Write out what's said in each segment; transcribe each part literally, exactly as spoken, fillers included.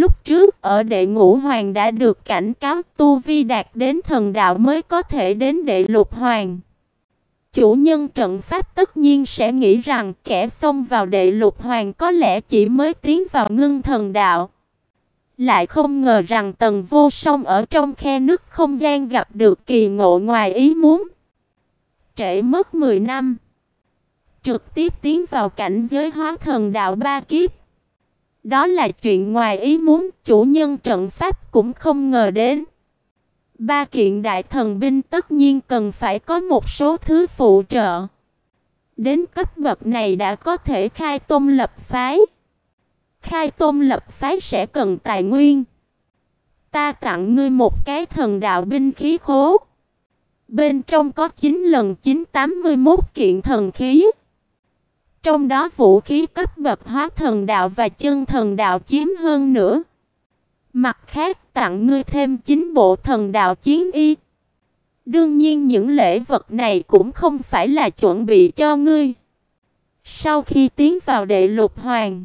lúc trước ở đệ ngũ hoàng đã được cảnh cáo tu vi đạt đến thần đạo mới có thể đến đệ lục hoàng. Chủ nhân trận pháp tất nhiên sẽ nghĩ rằng kẻ xông vào đệ lục hoàng có lẽ chỉ mới tiến vào ngưng thần đạo. Lại không ngờ rằng Tần Vô Song ở trong khe nứt không gian gặp được kỳ ngộ ngoài ý muốn. Trễ mất mười năm, trực tiếp tiến vào cảnh giới hóa thần đạo ba kiếp. Đó là chuyện ngoài ý muốn, chủ nhân trận pháp cũng không ngờ đến. Ba kiện đại thần binh tất nhiên cần phải có một số thứ phụ trợ. Đến cấp bậc này đã có thể khai tông lập phái. Khai tông lập phái sẽ cần tài nguyên. Ta tặng ngươi một cái thần đạo binh khí khố. Bên trong có chín lần chín tám mươi mốt kiện thần khí. Trong đó vũ khí cấp bậc hóa thần đạo và chân thần đạo chiếm hơn nữa. Mặt khác tặng ngươi thêm chín bộ thần đạo chiến y. Đương nhiên những lễ vật này cũng không phải là chuẩn bị cho ngươi. Sau khi tiến vào đệ lục hoàng,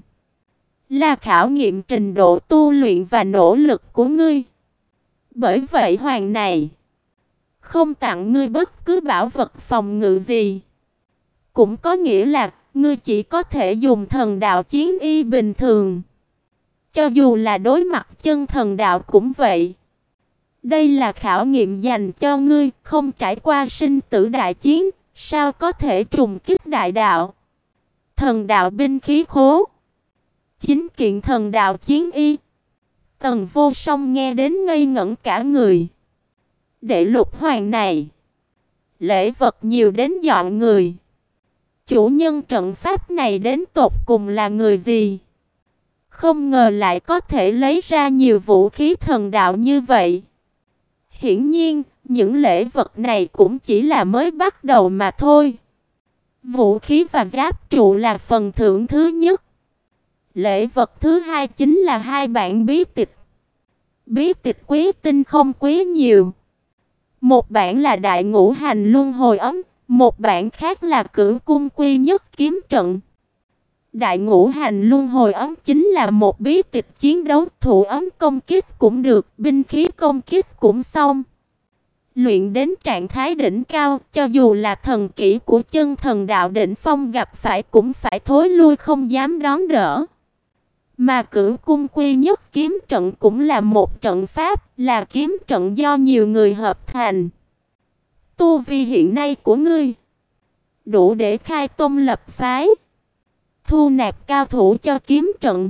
là khảo nghiệm trình độ tu luyện và nỗ lực của ngươi. Bởi vậy hoàng này không tặng ngươi bất cứ bảo vật phòng ngự gì. Cũng có nghĩa là ngươi chỉ có thể dùng thần đạo chiến y bình thường. Cho dù là đối mặt chân thần đạo cũng vậy. Đây là khảo nghiệm dành cho ngươi, không trải qua sinh tử đại chiến, sao có thể trùng kích đại đạo. Thần đạo binh khí khố, chín kiện thần đạo chiến y. Tần Vô Song nghe đến ngây ngẩn cả người. Đệ lục hoàng này, lễ vật nhiều đến dọn người. Chủ nhân trận pháp này đến tột cùng là người gì? Không ngờ lại có thể lấy ra nhiều vũ khí thần đạo như vậy. Hiển nhiên, những lễ vật này cũng chỉ là mới bắt đầu mà thôi. Vũ khí và giáp trụ là phần thưởng thứ nhất. Lễ vật thứ hai chính là hai bản bí tịch. Bí tịch quý tinh không quý nhiều. Một bản là Đại Ngũ Hành Luân Hồi Ấm, một bản khác là Cửu Cung Quy Nhất Kiếm Trận. Đại Ngũ Hành Luân Hồi Ấm chính là một bí tịch chiến đấu, thủ ấm công kích cũng được, binh khí công kích cũng xong. Luyện đến trạng thái đỉnh cao, cho dù là thần kỹ của chân thần đạo đỉnh phong gặp phải cũng phải thối lui không dám đón đỡ. Mà Cửu Cung Quy Nhất Kiếm Trận cũng là một trận pháp, là kiếm trận do nhiều người hợp thành. Tu vi hiện nay của ngươi đủ để khai tông lập phái, thu nạp cao thủ cho kiếm trận,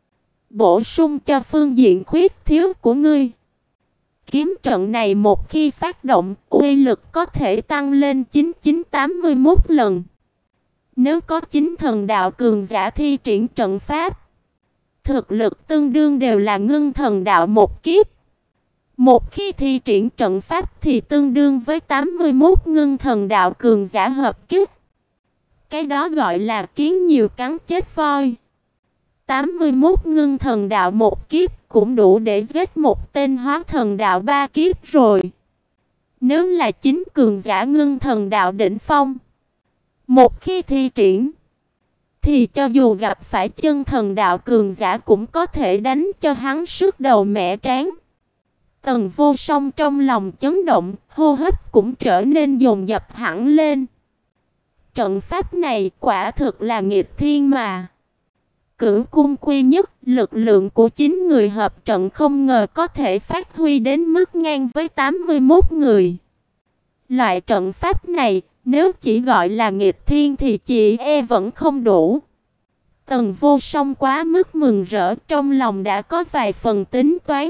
bổ sung cho phương diện khuyết thiếu của ngươi. Kiếm trận này một khi phát động, uy lực có thể tăng lên chín chín tám mươi mốt lần. Nếu có chín thần đạo cường giả thi triển trận pháp, thực lực tương đương đều là ngưng thần đạo một kiếp. Một khi thi triển trận pháp thì tương đương với tám mươi mốt ngưng thần đạo cường giả hợp kích. Cái đó gọi là kiến nhiều cắn chết voi. tám mươi mốt ngưng thần đạo một kiếp cũng đủ để giết một tên hóa thần đạo ba kiếp rồi. Nếu là chính cường giả ngưng thần đạo đỉnh phong, một khi thi triển thì cho dù gặp phải chân thần đạo cường giả cũng có thể đánh cho hắn sứt đầu mẻ trán. Tần Vô Song trong lòng chấn động, hô hấp cũng trở nên dồn dập hẳn lên. Trận pháp này quả thực là nghịch thiên mà. Cửu Cung Quy Nhất, lực lượng của chín người hợp trận không ngờ có thể phát huy đến mức ngang với tám mươi mốt người. Loại trận pháp này, nếu chỉ gọi là nghịch thiên thì chị e vẫn không đủ. Tần Vô Song quá mức mừng rỡ, trong lòng đã có vài phần tính toán.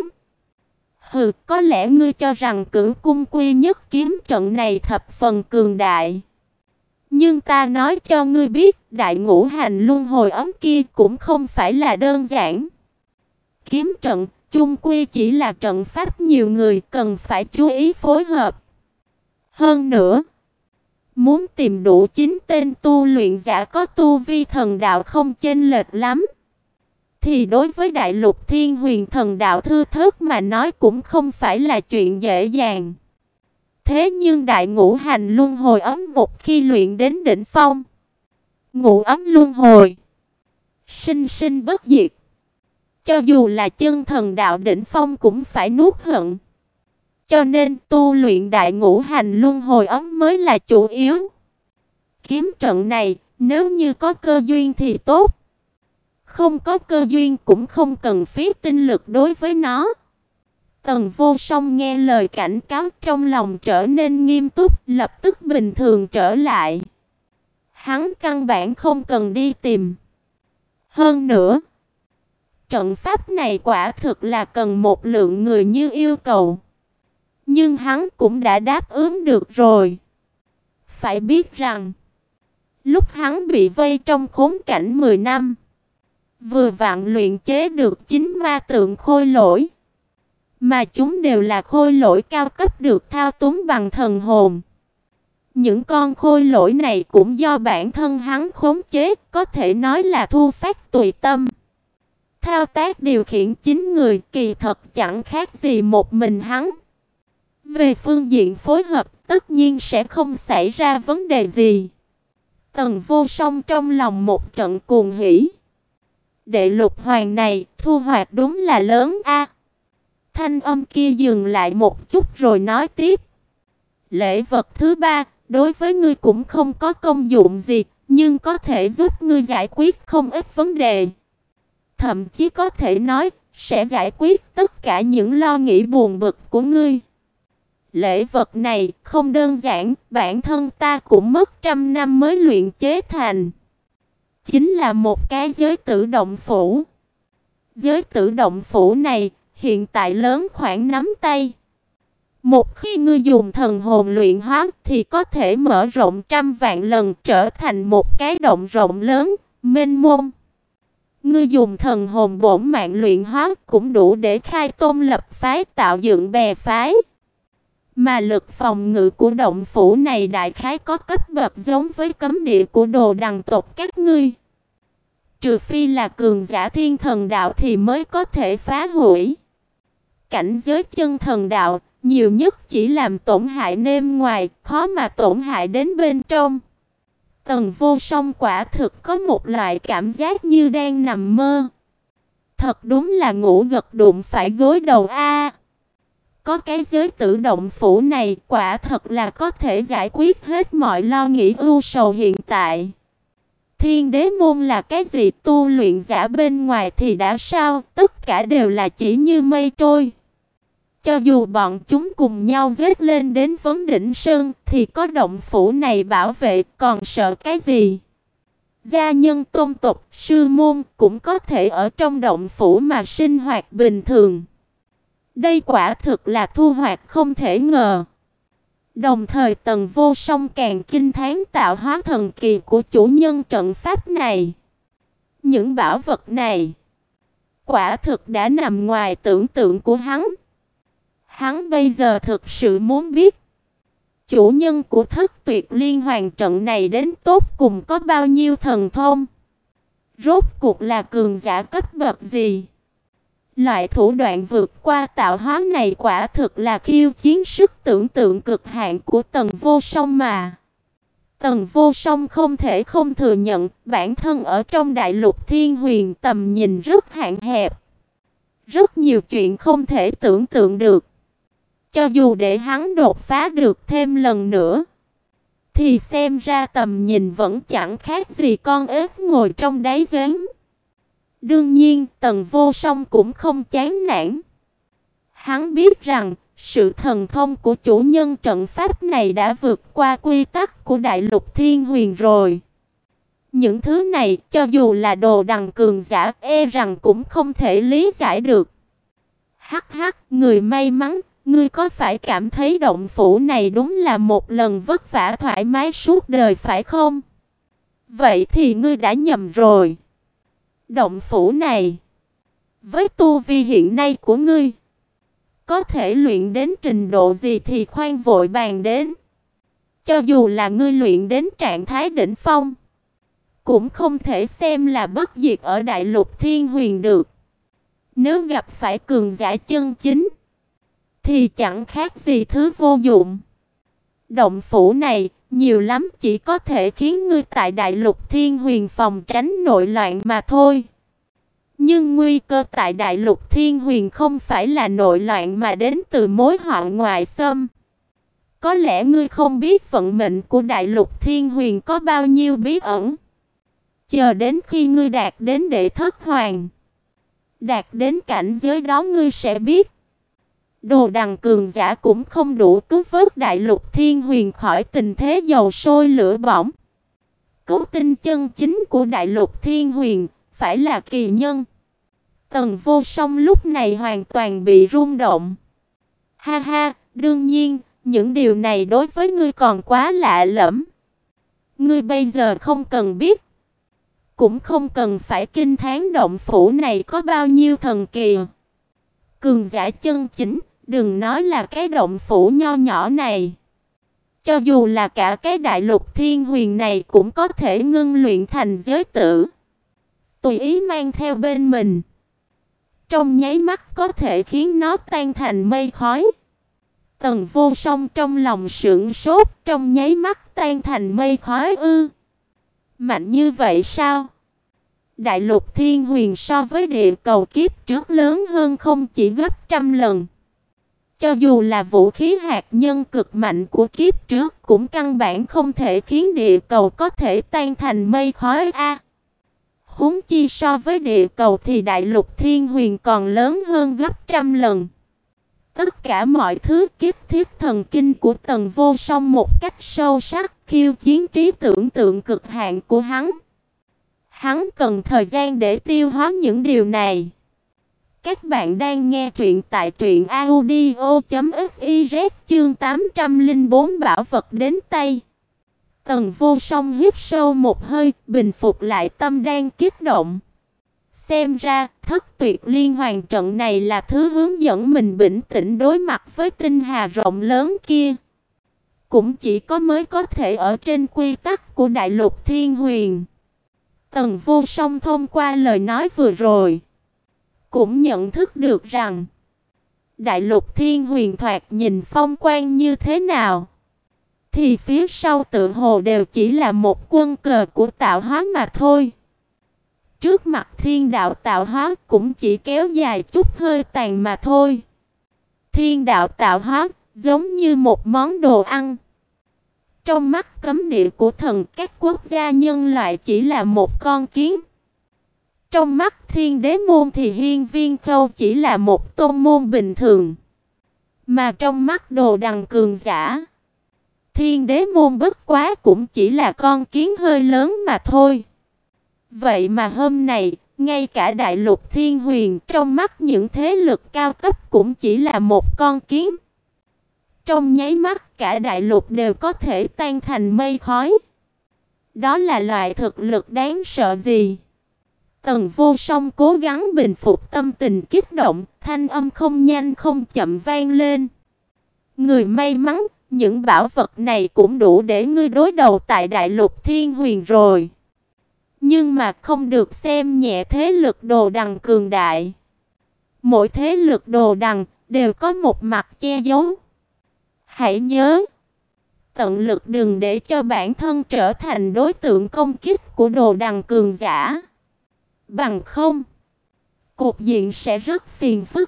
Hừ, có lẽ ngươi cho rằng Cửu Cung Quy Nhất kiếm trận này thập phần cường đại. Nhưng ta nói cho ngươi biết, Đại Ngũ Hành Luân Hồi Ấm kia cũng không phải là đơn giản. Kiếm trận, chung quy chỉ là trận pháp nhiều người, cần phải chú ý phối hợp. Hơn nữa, muốn tìm đủ chín tên tu luyện giả có tu vi thần đạo không chênh lệch lắm, thì đối với Đại Lục Thiên Huyền Thần Đạo Thư Thớt mà nói cũng không phải là chuyện dễ dàng. Thế nhưng Đại Ngũ Hành Luân Hồi Ấm một khi luyện đến đỉnh phong, ngũ ấm luân hồi, sinh sinh bất diệt, Cho dù là chân thần đạo đỉnh phong cũng phải nuốt hận. Cho nên tu luyện đại ngũ hành luân hồi ấm mới là chủ yếu. Kiếm trận này, nếu như có cơ duyên thì tốt. Không có cơ duyên cũng không cần phí tinh lực đối với nó. Tần Vô Song nghe lời cảnh cáo trong lòng trở nên nghiêm túc, lập tức bình thường trở lại. Hắn căn bản không cần đi tìm. Hơn nữa, trận pháp này quả thực là cần một lượng người như yêu cầu. Nhưng hắn cũng đã đáp ứng được rồi. Phải biết rằng, lúc hắn bị vây trong khốn cảnh mười năm, vừa vặn luyện chế được chín ma tượng khôi lỗi. Mà chúng đều là khôi lỗi cao cấp được thao túng bằng thần hồn. Những con khôi lỗi này cũng do bản thân hắn khống chế, có thể nói là thu phát tùy tâm. Thao tác điều khiển chín người kỳ thật chẳng khác gì một mình hắn. Về phương diện phối hợp tất nhiên sẽ không xảy ra vấn đề gì. Tần Vô Song trong lòng một trận cuồng hỉ. Đệ lục hoàng này thu hoạch đúng là lớn a. Thanh âm kia dừng lại một chút rồi nói tiếp. Lễ vật thứ ba, đối với ngươi cũng không có công dụng gì, nhưng có thể giúp ngươi giải quyết không ít vấn đề. Thậm chí có thể nói, sẽ giải quyết tất cả những lo nghĩ buồn bực của ngươi. Lễ vật này không đơn giản, bản thân ta cũng mất trăm năm mới luyện chế thành. Chính là một cái giới tử động phủ. Giới tử động phủ này hiện tại lớn khoảng nắm tay. Một khi ngươi dùng thần hồn luyện hóa thì có thể mở rộng trăm vạn lần trở thành một cái động rộng lớn, mênh mông. Ngươi dùng thần hồn bổn mạng luyện hóa cũng đủ để khai tôn lập phái, tạo dựng bè phái. Mà lực phòng ngự của động phủ này đại khái có cấp bậc giống với cấm địa của đồ đằng tộc các ngươi. Trừ phi là cường giả thiên thần đạo thì mới có thể phá hủy. Cảnh giới chân thần đạo, nhiều nhất chỉ làm tổn hại nêm ngoài, khó mà tổn hại đến bên trong. Tần Vô Song quả thực có một loại cảm giác như đang nằm mơ. Thật đúng là ngủ gật đụng phải gối đầu a. Có cái giới tự động phủ này, quả thật là có thể giải quyết hết mọi lo nghĩ ưu sầu hiện tại. Thiên đế môn là cái gì, tu luyện giả bên ngoài thì đã sao, tất cả đều là chỉ như mây trôi. Cho dù bọn chúng cùng nhau giết lên đến vấn đỉnh sơn thì có động phủ này bảo vệ, còn sợ cái gì? Gia nhân tôn tộc, sư môn cũng có thể ở trong động phủ mà sinh hoạt bình thường. Đây quả thực là thu hoạch không thể ngờ. Đồng thời Tần Vô Song càng kinh thán tạo hóa thần kỳ của chủ nhân trận pháp này. Những bảo vật này quả thực đã nằm ngoài tưởng tượng của hắn. Hắn bây giờ thực sự muốn biết chủ nhân của Thất Tuyệt Liên Hoàn trận này đến tốt cùng có bao nhiêu thần thông. Rốt cuộc là cường giả cấp bậc gì? Loại thủ đoạn vượt qua tạo hóa này quả thực là khiêu chiến sức tưởng tượng cực hạn của Tần Vô Song mà. Tần Vô Song không thể không thừa nhận bản thân ở trong đại lục thiên huyền tầm nhìn rất hạn hẹp. Rất nhiều chuyện không thể tưởng tượng được. Cho dù để hắn đột phá được thêm lần nữa, thì xem ra tầm nhìn vẫn chẳng khác gì con ếch ngồi trong đáy giếng. Đương nhiên, Tần Vô Song cũng không chán nản. Hắn biết rằng, sự thần thông của chủ nhân trận pháp này đã vượt qua quy tắc của đại lục thiên huyền rồi. Những thứ này, cho dù là đồ đằng cường giả, e rằng cũng không thể lý giải được. Hắc hắc, người may mắn, ngươi có phải cảm thấy động phủ này đúng là một lần vất vả thoải mái suốt đời phải không? Vậy thì ngươi đã nhầm rồi. Động phủ này, với tu vi hiện nay của ngươi, có thể luyện đến trình độ gì thì khoan vội bàn đến. Cho dù là ngươi luyện đến trạng thái đỉnh phong, cũng không thể xem là bất diệt ở đại lục thiên huyền được. Nếu gặp phải cường giả chân chính, thì chẳng khác gì thứ vô dụng. Động phủ này, nhiều lắm chỉ có thể khiến ngươi tại đại lục thiên huyền phòng tránh nội loạn mà thôi. Nhưng nguy cơ tại Đại Lục Thiên Huyền không phải là nội loạn mà đến từ mối họa ngoại xâm. Có lẽ ngươi không biết vận mệnh của Đại Lục Thiên Huyền có bao nhiêu bí ẩn. Chờ đến khi ngươi đạt đến đệ thất hoàng, đạt đến cảnh giới đó ngươi sẽ biết. Đồ đằng cường giả cũng không đủ cứu vớt Đại Lục Thiên Huyền khỏi tình thế dầu sôi lửa bỏng. Cứu tinh chân chính của Đại Lục Thiên Huyền phải là kỳ nhân. Tần Vô Song lúc này hoàn toàn bị rung động. Ha ha, đương nhiên, những điều này đối với ngươi còn quá lạ lẫm. Ngươi bây giờ không cần biết, cũng không cần phải kinh thán động phủ này có bao nhiêu thần kỳ. Cường giả chân chính, đừng nói là cái động phủ nho nhỏ này. Cho dù là cả cái Đại Lục Thiên Huyền này cũng có thể ngưng luyện thành giới tử, tùy ý mang theo bên mình. Trong nháy mắt có thể khiến nó tan thành mây khói. Tần Vô Song trong lòng sững sốt, trong nháy mắt tan thành mây khói ư? Mạnh như vậy sao? Đại Lục Thiên Huyền so với địa cầu kiếp trước lớn hơn không chỉ gấp trăm lần. Cho dù là vũ khí hạt nhân cực mạnh của kiếp trước cũng căn bản không thể khiến địa cầu có thể tan thành mây khói a. Huống chi so với địa cầu thì Đại Lục Thiên Huyền còn lớn hơn gấp trăm lần. Tất cả mọi thứ kiếp thiết thần kinh của Tần Vô Song một cách sâu sắc, khiêu chiến trí tưởng tượng cực hạn của hắn. Hắn cần thời gian để tiêu hóa những điều này. Các bạn đang nghe truyện tại truyện audio chấm fiz chương tám trăm lẻ bốn bảo vật đến tay. Tần Vô Song hít sâu một hơi, bình phục lại tâm đang kích động. Xem ra, thất tuyệt liên hoàn trận này là thứ hướng dẫn mình bình tĩnh đối mặt với tinh hà rộng lớn kia. Cũng chỉ có mới có thể ở trên quy tắc của Đại Lục Thiên Huyền. Tần Vô Song thông qua lời nói vừa rồi, cũng nhận thức được rằng Đại Lục Thiên Huyền thoạt nhìn phong quang như thế nào, thì phía sau tự hồ đều chỉ là một quân cờ của tạo hóa mà thôi. Trước mặt thiên đạo tạo hóa cũng chỉ kéo dài chút hơi tàn mà thôi. Thiên đạo tạo hóa giống như một món đồ ăn. Trong mắt cấm địa của thần các quốc gia nhân loại chỉ là một con kiến. Trong mắt thiên đế môn thì hiên viên khâu chỉ là một tôn môn bình thường. Mà trong mắt đồ đằng cường giả, thiên đế môn bất quá cũng chỉ là con kiến hơi lớn mà thôi. Vậy mà hôm nay, ngay cả Đại Lục Thiên Huyền trong mắt những thế lực cao cấp cũng chỉ là một con kiến. Trong nháy mắt cả đại lục đều có thể tan thành mây khói. Đó là loại thực lực đáng sợ gì? Tần Vô Song cố gắng bình phục tâm tình kích động, thanh âm không nhanh không chậm vang lên. Người may mắn, những bảo vật này cũng đủ để ngươi đối đầu tại Đại Lục Thiên Huyền rồi. Nhưng mà không được xem nhẹ thế lực đồ đằng cường đại. Mỗi thế lực đồ đằng đều có một mặt che giấu. Hãy nhớ, tận lực đừng để cho bản thân trở thành đối tượng công kích của đồ đằng cường giả. Bằng không, cục diện sẽ rất phiền phức.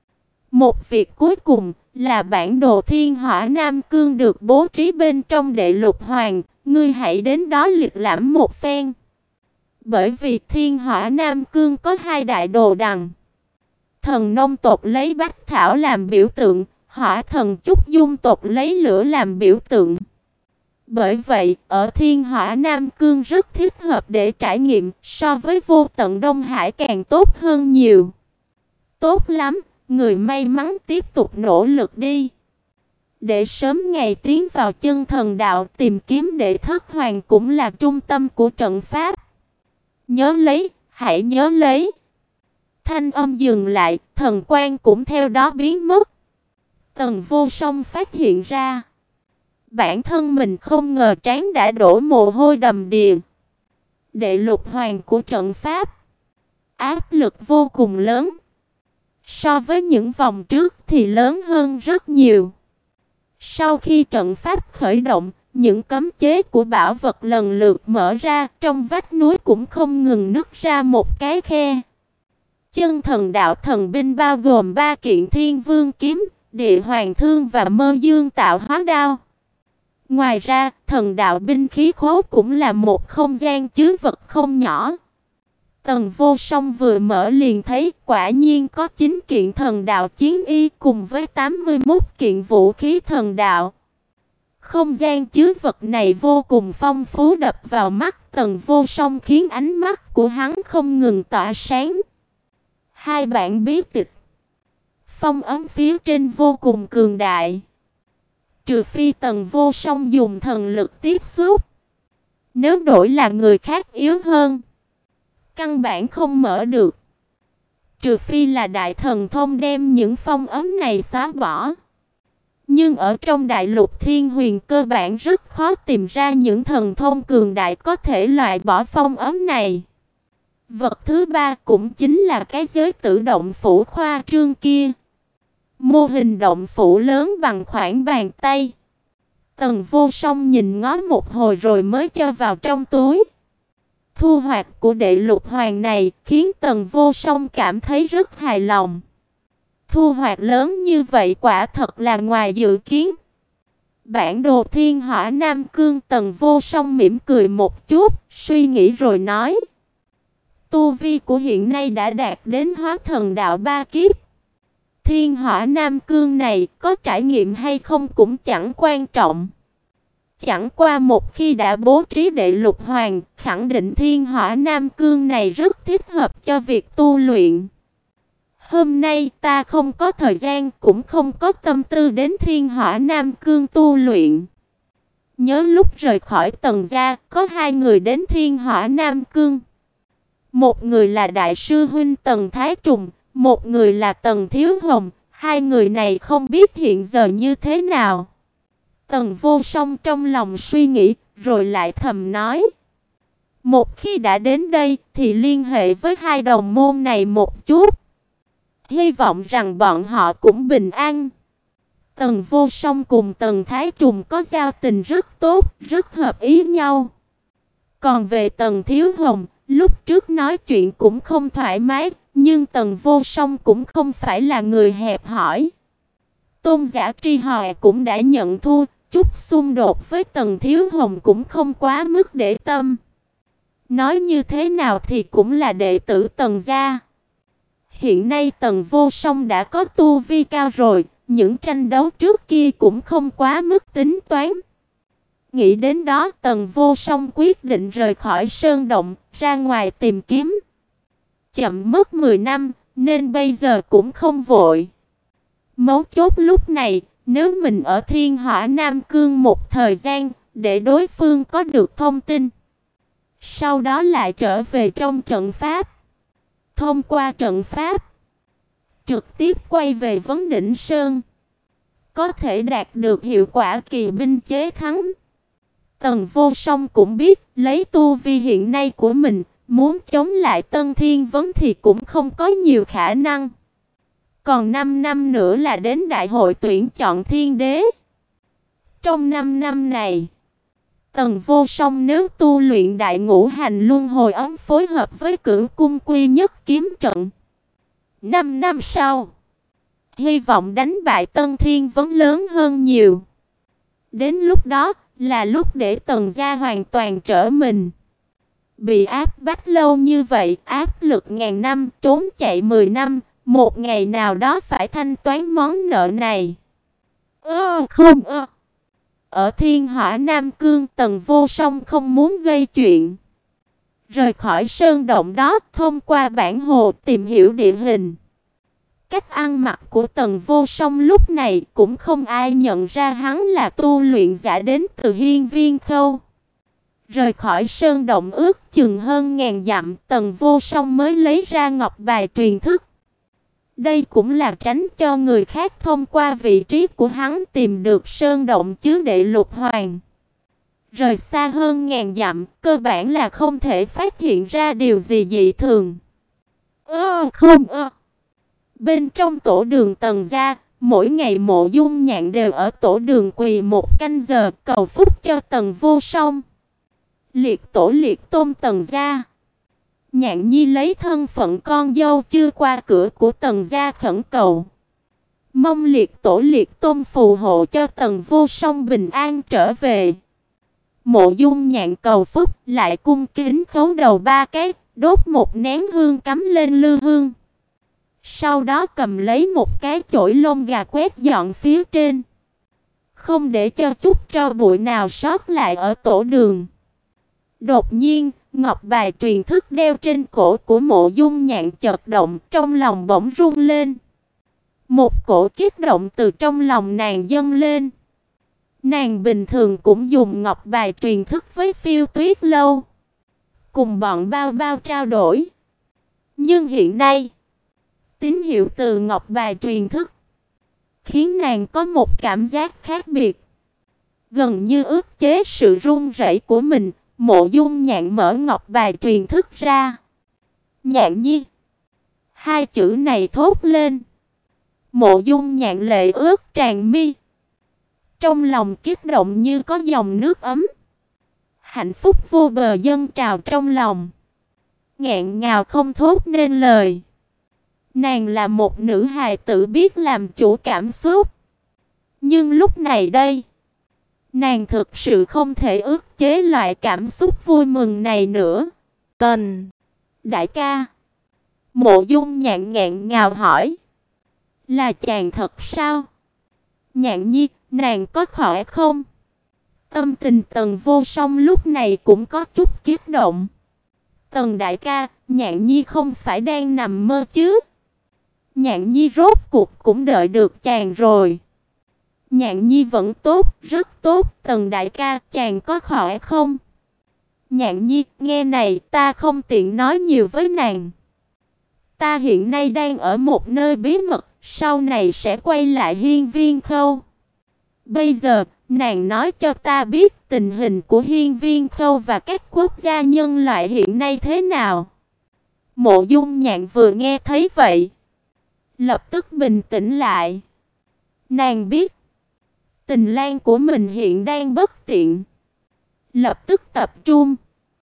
Một việc cuối cùng là bản đồ Thiên Hỏa Nam Cương được bố trí bên trong Đệ Lục Hoàng, ngươi hãy đến đó liệt lãm một phen. Bởi vì Thiên Hỏa Nam Cương có hai đại đồ đằng. Thần nông tộc lấy bách thảo làm biểu tượng, hỏa thần Trúc Dung tộc lấy lửa làm biểu tượng. Bởi vậy, ở Thiên Hỏa Nam Cương rất thích hợp để trải nghiệm, so với Vô Tận Đông Hải càng tốt hơn nhiều. Tốt lắm, người may mắn tiếp tục nỗ lực đi. Để sớm ngày tiến vào chân thần đạo tìm kiếm Đệ Thất Hoàng cũng là trung tâm của trận pháp. Nhớ lấy, hãy nhớ lấy. Thanh âm dừng lại, thần quang cũng theo đó biến mất. Tần Vô Song phát hiện ra, bản thân mình không ngờ trán đã đổ mồ hôi đầm đìa. Đệ Lục Hoàng của trận pháp, áp lực vô cùng lớn. So với những vòng trước thì lớn hơn rất nhiều. Sau khi trận pháp khởi động, những cấm chế của bảo vật lần lượt mở ra, trong vách núi cũng không ngừng nứt ra một cái khe. Chân thần đạo thần binh bao gồm ba kiện Thiên Vương kiếm, Địa Hoàng thương và Mơ Dương tạo hóa đao. Ngoài ra, thần đạo binh khí khố cũng là một không gian chứa vật không nhỏ. Tần Vô Song vừa mở liền thấy quả nhiên có chín kiện thần đạo chiến y cùng với tám mươi mốt kiện vũ khí thần đạo. Không gian chứa vật này vô cùng phong phú, đập vào mắt Tần Vô Song khiến ánh mắt của hắn không ngừng tỏa sáng. Hai bản bí tịch, phong ấn phía trên vô cùng cường đại. Trừ phi Tần Vô Song dùng thần lực tiếp xúc, nếu đổi là người khác yếu hơn, căn bản không mở được. Trừ phi là đại thần thông đem những phong ấn này xóa bỏ. Nhưng ở trong đại lục Thiên Huyền cơ bản rất khó tìm ra những thần thông cường đại có thể loại bỏ phong ấn này. Vật thứ ba cũng chính là cái giới tử động phủ khoa trương kia. Mô hình động phủ lớn bằng khoảng bàn tay. Tần Vô Song nhìn ngó một hồi rồi mới cho vào trong túi. Thu hoạch của đệ lục hoàng này khiến Tần Vô Song cảm thấy rất hài lòng. Thu hoạch lớn như vậy quả thật là ngoài dự kiến. Bản đồ Thiên Hỏa Nam Cương. Tần Vô Song mỉm cười một chút, suy nghĩ rồi nói: tu vi của hiện nay đã đạt đến hóa thần đạo ba kiếp. Thiên Hỏa Nam Cương này có trải nghiệm hay không cũng chẳng quan trọng. Chẳng qua một khi đã bố trí đệ lục hoàng, khẳng định Thiên Hỏa Nam Cương này rất thích hợp cho việc tu luyện. Hôm nay ta không có thời gian, cũng không có tâm tư đến Thiên Hỏa Nam Cương tu luyện. Nhớ lúc rời khỏi Tần gia, có hai người đến Thiên Hỏa Nam Cương. Một người là đại sư huynh Tần Thái Trùng, một người là Tần Thiếu Hồng. Hai người này không biết hiện giờ như thế nào. Tần Vô Song trong lòng suy nghĩ, rồi lại thầm nói: một khi đã đến đây thì liên hệ với hai đồng môn này một chút. Hy vọng rằng bọn họ cũng bình an. Tần Vô Song cùng Tần Thái Trùng có giao tình rất tốt, rất hợp ý nhau. Còn về Tần Thiếu Hồng, lúc trước nói chuyện cũng không thoải mái, nhưng Tần Vô Song cũng không phải là người hẹp hòi. Tôn Giả Tri Hòe cũng đã nhận thua, chút xung đột với Tần Thiếu Hồng cũng không quá mức để tâm. Nói như thế nào thì cũng là đệ tử Tần gia. Hiện nay Tần Vô Song đã có tu vi cao rồi, những tranh đấu trước kia cũng không quá mức tính toán. Nghĩ đến đó, Tần Vô Song quyết định rời khỏi sơn động, ra ngoài tìm kiếm. Chậm mất mười năm, nên bây giờ cũng không vội. Mấu chốt lúc này, nếu mình ở Thiên Hỏa Nam Cương một thời gian, để đối phương có được thông tin, sau đó lại trở về trong trận pháp. Thông qua trận pháp, trực tiếp quay về vấn đỉnh sơn, có thể đạt được hiệu quả kỳ binh chế thắng. Tần Vô Song cũng biết, lấy tu vi hiện nay của mình, muốn chống lại Tân Thiên Vấn thì cũng không có nhiều khả năng. Còn năm năm nữa là đến đại hội tuyển chọn thiên đế. Trong năm năm này, Tần Vô Song nếu tu luyện đại ngũ hành luân hồi ấm phối hợp với Cửu Cung Quy Nhất kiếm trận, năm năm sau, hy vọng đánh bại Tân Thiên Vấn lớn hơn nhiều. Đến lúc đó là lúc để Tần gia hoàn toàn trở mình. Bị áp bách lâu như vậy, áp lực ngàn năm, trốn chạy mười năm, một ngày nào đó phải thanh toán món nợ này. Ơ không ơ. Ở Thiên Hỏa Nam Cương, Tần Vô Song không muốn gây chuyện. Rời khỏi sơn động đó, thông qua bản hồ tìm hiểu địa hình. Cách ăn mặc của Tần Vô Song lúc này cũng không ai nhận ra hắn là tu luyện giả đến từ Hiên Viên Khâu. Rời khỏi sơn động ước chừng hơn ngàn dặm, Tần Vô Song mới lấy ra ngọc bài truyền thức. Đây cũng là tránh cho người khác thông qua vị trí của hắn tìm được sơn động chứa đệ lục hoàng. Rời xa hơn ngàn dặm, cơ bản là không thể phát hiện ra điều gì dị thường. Ơ không ơ. Bên trong tổ đường Tần gia, mỗi ngày Mộ Dung Nhạn đều ở tổ đường quỳ một canh giờ cầu phúc cho Tần Vô Song. Liệt tổ liệt tôn Tần gia, Nhạn Nhi lấy thân phận con dâu chưa qua cửa của Tần gia khẩn cầu, mong liệt tổ liệt tôn phù hộ cho Tần Vô Song bình an trở về. Mộ Dung Nhạn cầu phúc, lại cung kính khấu đầu ba cái, đốt một nén hương cắm lên lư hương. Sau đó cầm lấy một cái chổi lông gà quét dọn phía trên, không để cho chút tro bụi nào sót lại ở tổ đường. Đột nhiên, ngọc bài truyền thức đeo trên cổ của Mộ Dung Nhạn chợt động, trong lòng bỗng rung lên. Một cổ kích động từ trong lòng nàng dâng lên. Nàng bình thường cũng dùng ngọc bài truyền thức với Phiêu Tuyết lâu, cùng bọn Bao Bao trao đổi. Nhưng hiện nay, tín hiệu từ ngọc bài truyền thức khiến nàng có một cảm giác khác biệt, gần như ức chế sự run rẩy của mình. Mộ Dung Nhạn mở ngọc bài truyền thức ra. Nhạn Nhi, hai chữ này thốt lên. Mộ Dung Nhạn lệ ướt tràn mi, trong lòng kích động như có dòng nước ấm, hạnh phúc vô bờ dâng trào trong lòng, nghẹn ngào không thốt nên lời. Nàng là một nữ hài tử biết làm chủ cảm xúc, nhưng lúc này đây, nàng thực sự không thể ức chế loại cảm xúc vui mừng này nữa. Tần đại ca, Mộ Dung Nhạn nghẹn ngào hỏi, là chàng thật sao? Nhạn Nhi, nàng có khỏe không? Tâm tình Tần Vô Song lúc này cũng có chút kích động. Tần đại ca, Nhạn Nhi không phải đang nằm mơ chứ? Nhạn Nhi rốt cuộc cũng đợi được chàng rồi. Nhạn Nhi vẫn tốt, rất tốt. Tần đại ca, chàng có khỏe không? Nhạn Nhi, nghe này, ta không tiện nói nhiều với nàng. Ta hiện nay đang ở một nơi bí mật, sau này sẽ quay lại Hiên Viên Khâu. Bây giờ, nàng nói cho ta biết tình hình của Hiên Viên Khâu và các quốc gia nhân loại hiện nay thế nào. Mộ Dung Nhạn vừa nghe thấy vậy, lập tức bình tĩnh lại. Nàng biết tình lang của mình hiện đang bất tiện, lập tức tập trung,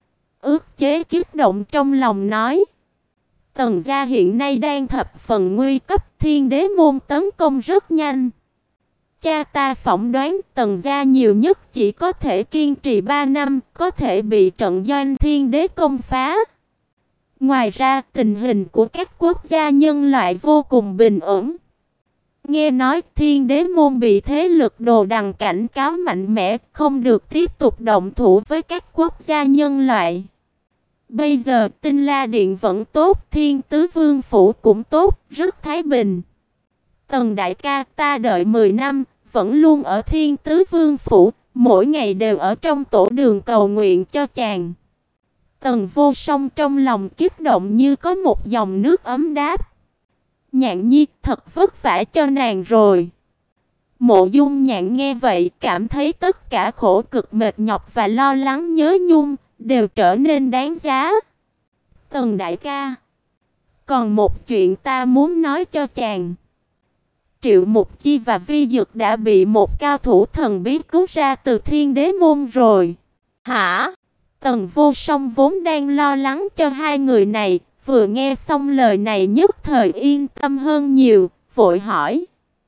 ức chế kích động trong lòng nói: Tần gia hiện nay đang thập phần nguy cấp, Thiên Đế môn tấn công rất nhanh. Cha ta phỏng đoán Tần gia nhiều nhất chỉ có thể kiên trì ba năm, có thể bị trận doanh Thiên Đế công phá. Ngoài ra, tình hình của các quốc gia nhân loại vô cùng bình ổn. Nghe nói Thiên Đế môn bị thế lực Đồ Đằng cảnh cáo mạnh mẽ, không được tiếp tục động thủ với các quốc gia nhân loại. Bây giờ Tinh La Điện vẫn tốt, Thiên Tứ Vương phủ cũng tốt, rất thái bình. Tần đại ca, ta đợi mười năm, vẫn luôn ở Thiên Tứ Vương phủ, mỗi ngày đều ở trong tổ đường cầu nguyện cho chàng. Tần Vô Song trong lòng kích động như có một dòng nước ấm đáp. Nhạn Nhi, thật vất vả cho nàng rồi. Mộ Dung Nhạn nghe vậy, cảm thấy tất cả khổ cực mệt nhọc và lo lắng nhớ nhung đều trở nên đáng giá. Tần đại ca, còn một chuyện ta muốn nói cho chàng. Triệu Mục Chi và Vi Dực đã bị một cao thủ thần bí cứu ra từ Thiên Đế môn rồi. Hả? Tần Vô Song vốn đang lo lắng cho hai người này, vừa nghe xong lời này nhất thời yên tâm hơn nhiều, vội hỏi: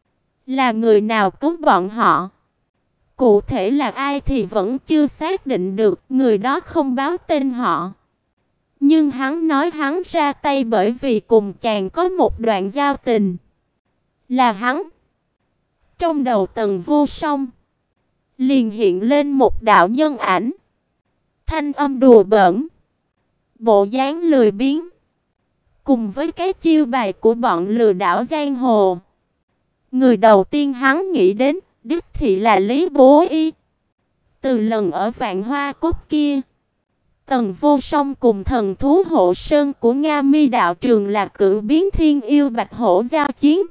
là người nào cứu bọn họ? Cụ thể là ai thì vẫn chưa xác định được, người đó không báo tên họ. Nhưng hắn nói hắn ra tay bởi vì cùng chàng có một đoạn giao tình. Là hắn. Trong đầu Tần Vô Song liền hiện lên một đạo nhân ảnh, thanh âm đùa bỡn, bộ dáng lười biếng, cùng với cái chiêu bài của bọn lừa đảo giang hồ. Người đầu tiên hắn nghĩ đến đích thị là Lý Bố Y. Từ lần ở Vạn Hoa Cốt kia, Tần Vô Song cùng thần thú hộ sơn của Nga Mi đạo trường là cử biến thiên yêu bạch hổ giao chiến,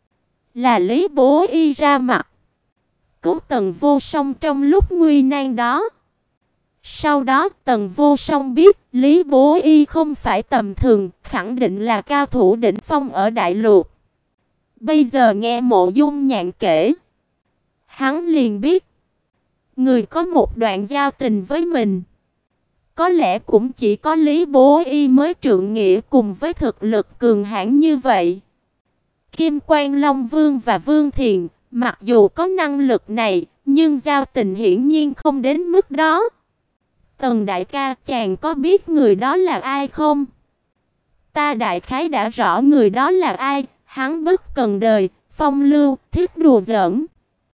là Lý Bố Y ra mặt cứu Tần Vô Song trong lúc nguy nan đó. Sau đó Tần Vô Song biết Lý Bố Y không phải tầm thường, khẳng định là cao thủ đỉnh phong ở đại lục. Bây giờ nghe Mộ Dung Nhạn kể, hắn liền biết người có một đoạn giao tình với mình Có lẽ cũng chỉ có Lý Bố Y mới trượng nghĩa cùng với thực lực cường hãn như vậy. Kim Quan Long Vương và Vương Thiền, mặc dù có năng lực này, nhưng giao tình hiển nhiên không đến mức đó. Tần đại ca, chàng có biết người đó là ai không? Ta đại khái đã rõ người đó là ai, hắn bất cần đời, phong lưu, thích đùa giỡn.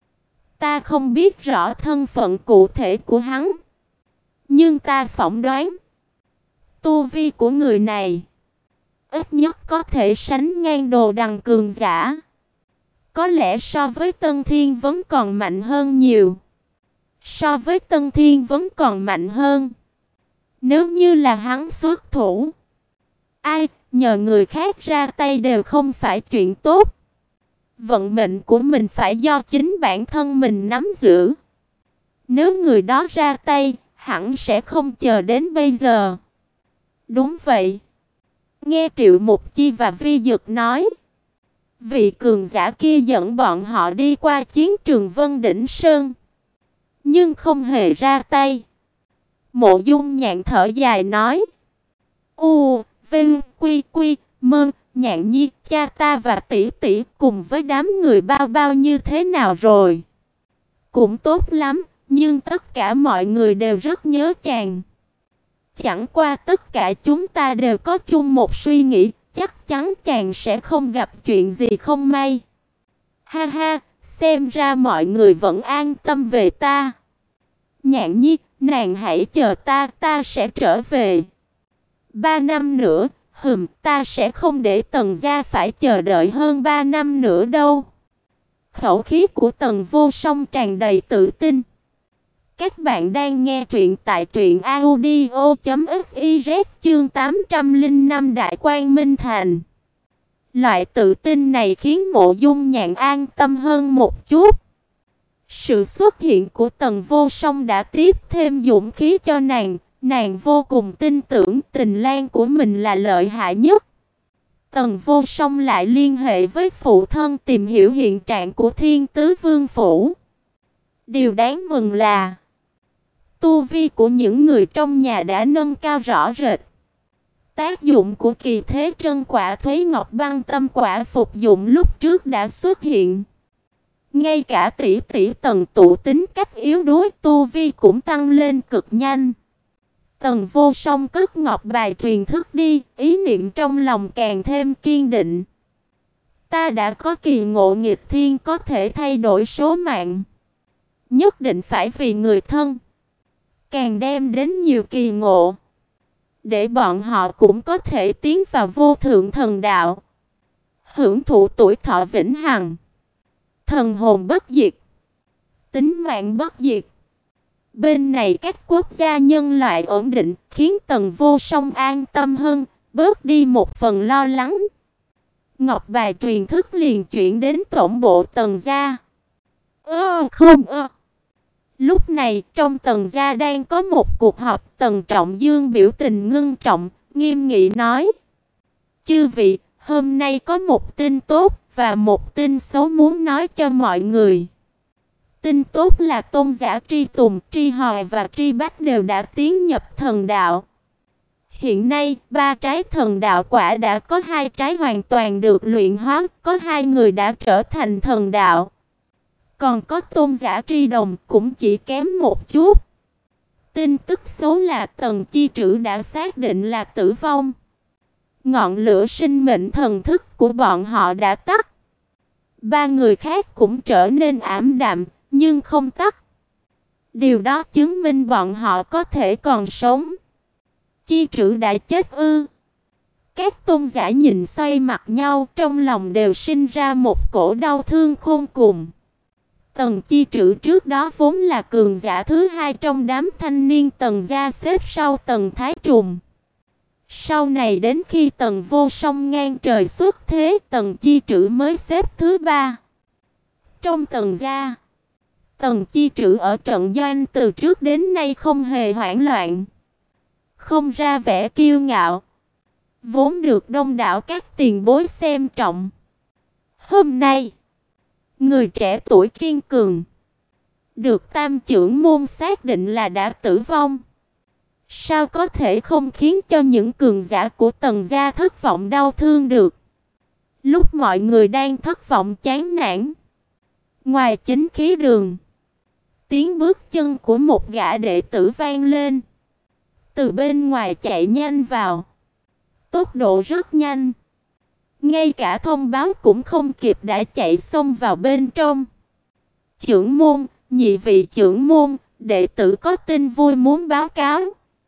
Ta không biết rõ thân phận cụ thể của hắn, nhưng ta phỏng đoán, tu vi của người này ít nhất có thể sánh ngang Đồ Đằng cường giả. Có lẽ so với Tân Thiên vẫn còn mạnh hơn nhiều. So với Tân Thiên vẫn còn mạnh hơn. Nếu như là hắn xuất thủ, ai nhờ người khác ra tay đều không phải chuyện tốt. Vận mệnh của mình phải do chính bản thân mình nắm giữ. Nếu người đó ra tay, hẳn sẽ không chờ đến bây giờ. Đúng vậy. Nghe Triệu Mục Chi và Vi Dực nói, vị cường giả kia dẫn bọn họ đi qua chiến trường Vân Đỉnh Sơn, nhưng không hề ra tay. Mộ Dung Nhạn thở dài nói, U, Vinh, Quy, Quy, Mơ, Nhạn Nhi, cha ta và tỷ tỷ cùng với đám người bao bao như thế nào rồi? Cũng tốt lắm, nhưng tất cả mọi người đều rất nhớ chàng. Chẳng qua tất cả chúng ta đều có chung một suy nghĩ, chắc chắn chàng sẽ không gặp chuyện gì không may. Ha ha, xem ra mọi người vẫn an tâm về ta. Nhạn Nhi, nàng hãy chờ ta, ta sẽ trở về. Ba năm nữa, hừm, ta sẽ không để Tần gia phải chờ đợi hơn ba năm nữa đâu. Khẩu khí của Tần Vô Song tràn đầy tự tin. Các bạn đang nghe truyện tại truyện audio chấm fiz chương tám trăm lẻ năm Đại Quang Minh Thành. Loại tự tin này khiến Mộ Dung Nhạn an tâm hơn một chút. Sự xuất hiện của Tần Vô Song đã tiếp thêm dũng khí cho nàng, nàng vô cùng tin tưởng tình lang của mình là lợi hại nhất. Tần Vô Song lại liên hệ với phụ thân tìm hiểu hiện trạng của Thiên Tứ Vương phủ. Điều đáng mừng là tu vi của những người trong nhà đã nâng cao rõ rệt. Tác dụng của kỳ thế trân quả Thuế Ngọc Băng Tâm quả phục dụng lúc trước đã xuất hiện. Ngay cả tỷ tỷ Tần Tụ tính cách yếu đuối tu vi cũng tăng lên cực nhanh. Tần Vô Song cất ngọc bài truyền thức đi, ý niệm trong lòng càng thêm kiên định. Ta đã có kỳ ngộ nghịch thiên có thể thay đổi số mạng. Nhất định phải vì người thân, càng đem đến nhiều kỳ ngộ, để bọn họ cũng có thể tiến vào vô thượng thần đạo, hưởng thụ tuổi thọ vĩnh hằng, thần hồn bất diệt, tính mạng bất diệt. Bên này các quốc gia nhân loại ổn định, khiến Tần Vô Song an tâm hơn, bớt đi một phần lo lắng. Ngọc bài truyền thức liền chuyển đến tổng bộ Tần gia. Ơ không ơ. Lúc này trong Tần gia đang có một cuộc họp. Tần Trọng Dương biểu tình ngưng trọng, nghiêm nghị nói: chư vị, hôm nay có một tin tốt và một tin xấu muốn nói cho mọi người. Tin tốt là tôn giả Tri Tùng, Tri Hoài và Tri Bách đều đã tiến nhập thần đạo. Hiện nay, ba trái thần đạo quả đã có hai trái hoàn toàn được luyện hóa, có hai người đã trở thành thần đạo. Còn có tôn giả Tri Đồng cũng chỉ kém một chút. Tin tức xấu là Tần Chi Trữ đã xác định là tử vong. Ngọn lửa sinh mệnh thần thức của bọn họ đã tắt. Ba người khác cũng trở nên ảm đạm, nhưng không tắt. Điều đó chứng minh bọn họ có thể còn sống. Chi Trữ đã chết ư? Các tôn giả nhìn xoay mặt nhau, trong lòng đều sinh ra một cổ đau thương khôn cùng. Tần Chi Trữ trước đó vốn là cường giả thứ hai trong đám thanh niên Tần gia, xếp sau Tần Thái Trùng. Sau này đến khi Tần Vô Song ngang trời xuất thế, Tần Chi Trữ mới xếp thứ ba. Trong Tần gia, Tần Chi Trữ ở trận doanh từ trước đến nay không hề hoảng loạn, không ra vẻ kiêu ngạo, vốn được đông đảo các tiền bối xem trọng. Hôm nay, người trẻ tuổi kiên cường, được Tam Chưởng môn xác định là đã tử vong. sao có thể không khiến cho những cường giả của Tần gia thất vọng đau thương được. Lúc mọi người đang thất vọng chán nản, ngoài chính khí đường, tiếng bước chân của một gã đệ tử vang lên. Từ bên ngoài chạy nhanh vào, tốc độ rất nhanh. Ngay cả thông báo cũng không kịp đã chạy xông vào bên trong. Trưởng môn, nhị vị trưởng môn, đệ tử có tin vui muốn báo cáo.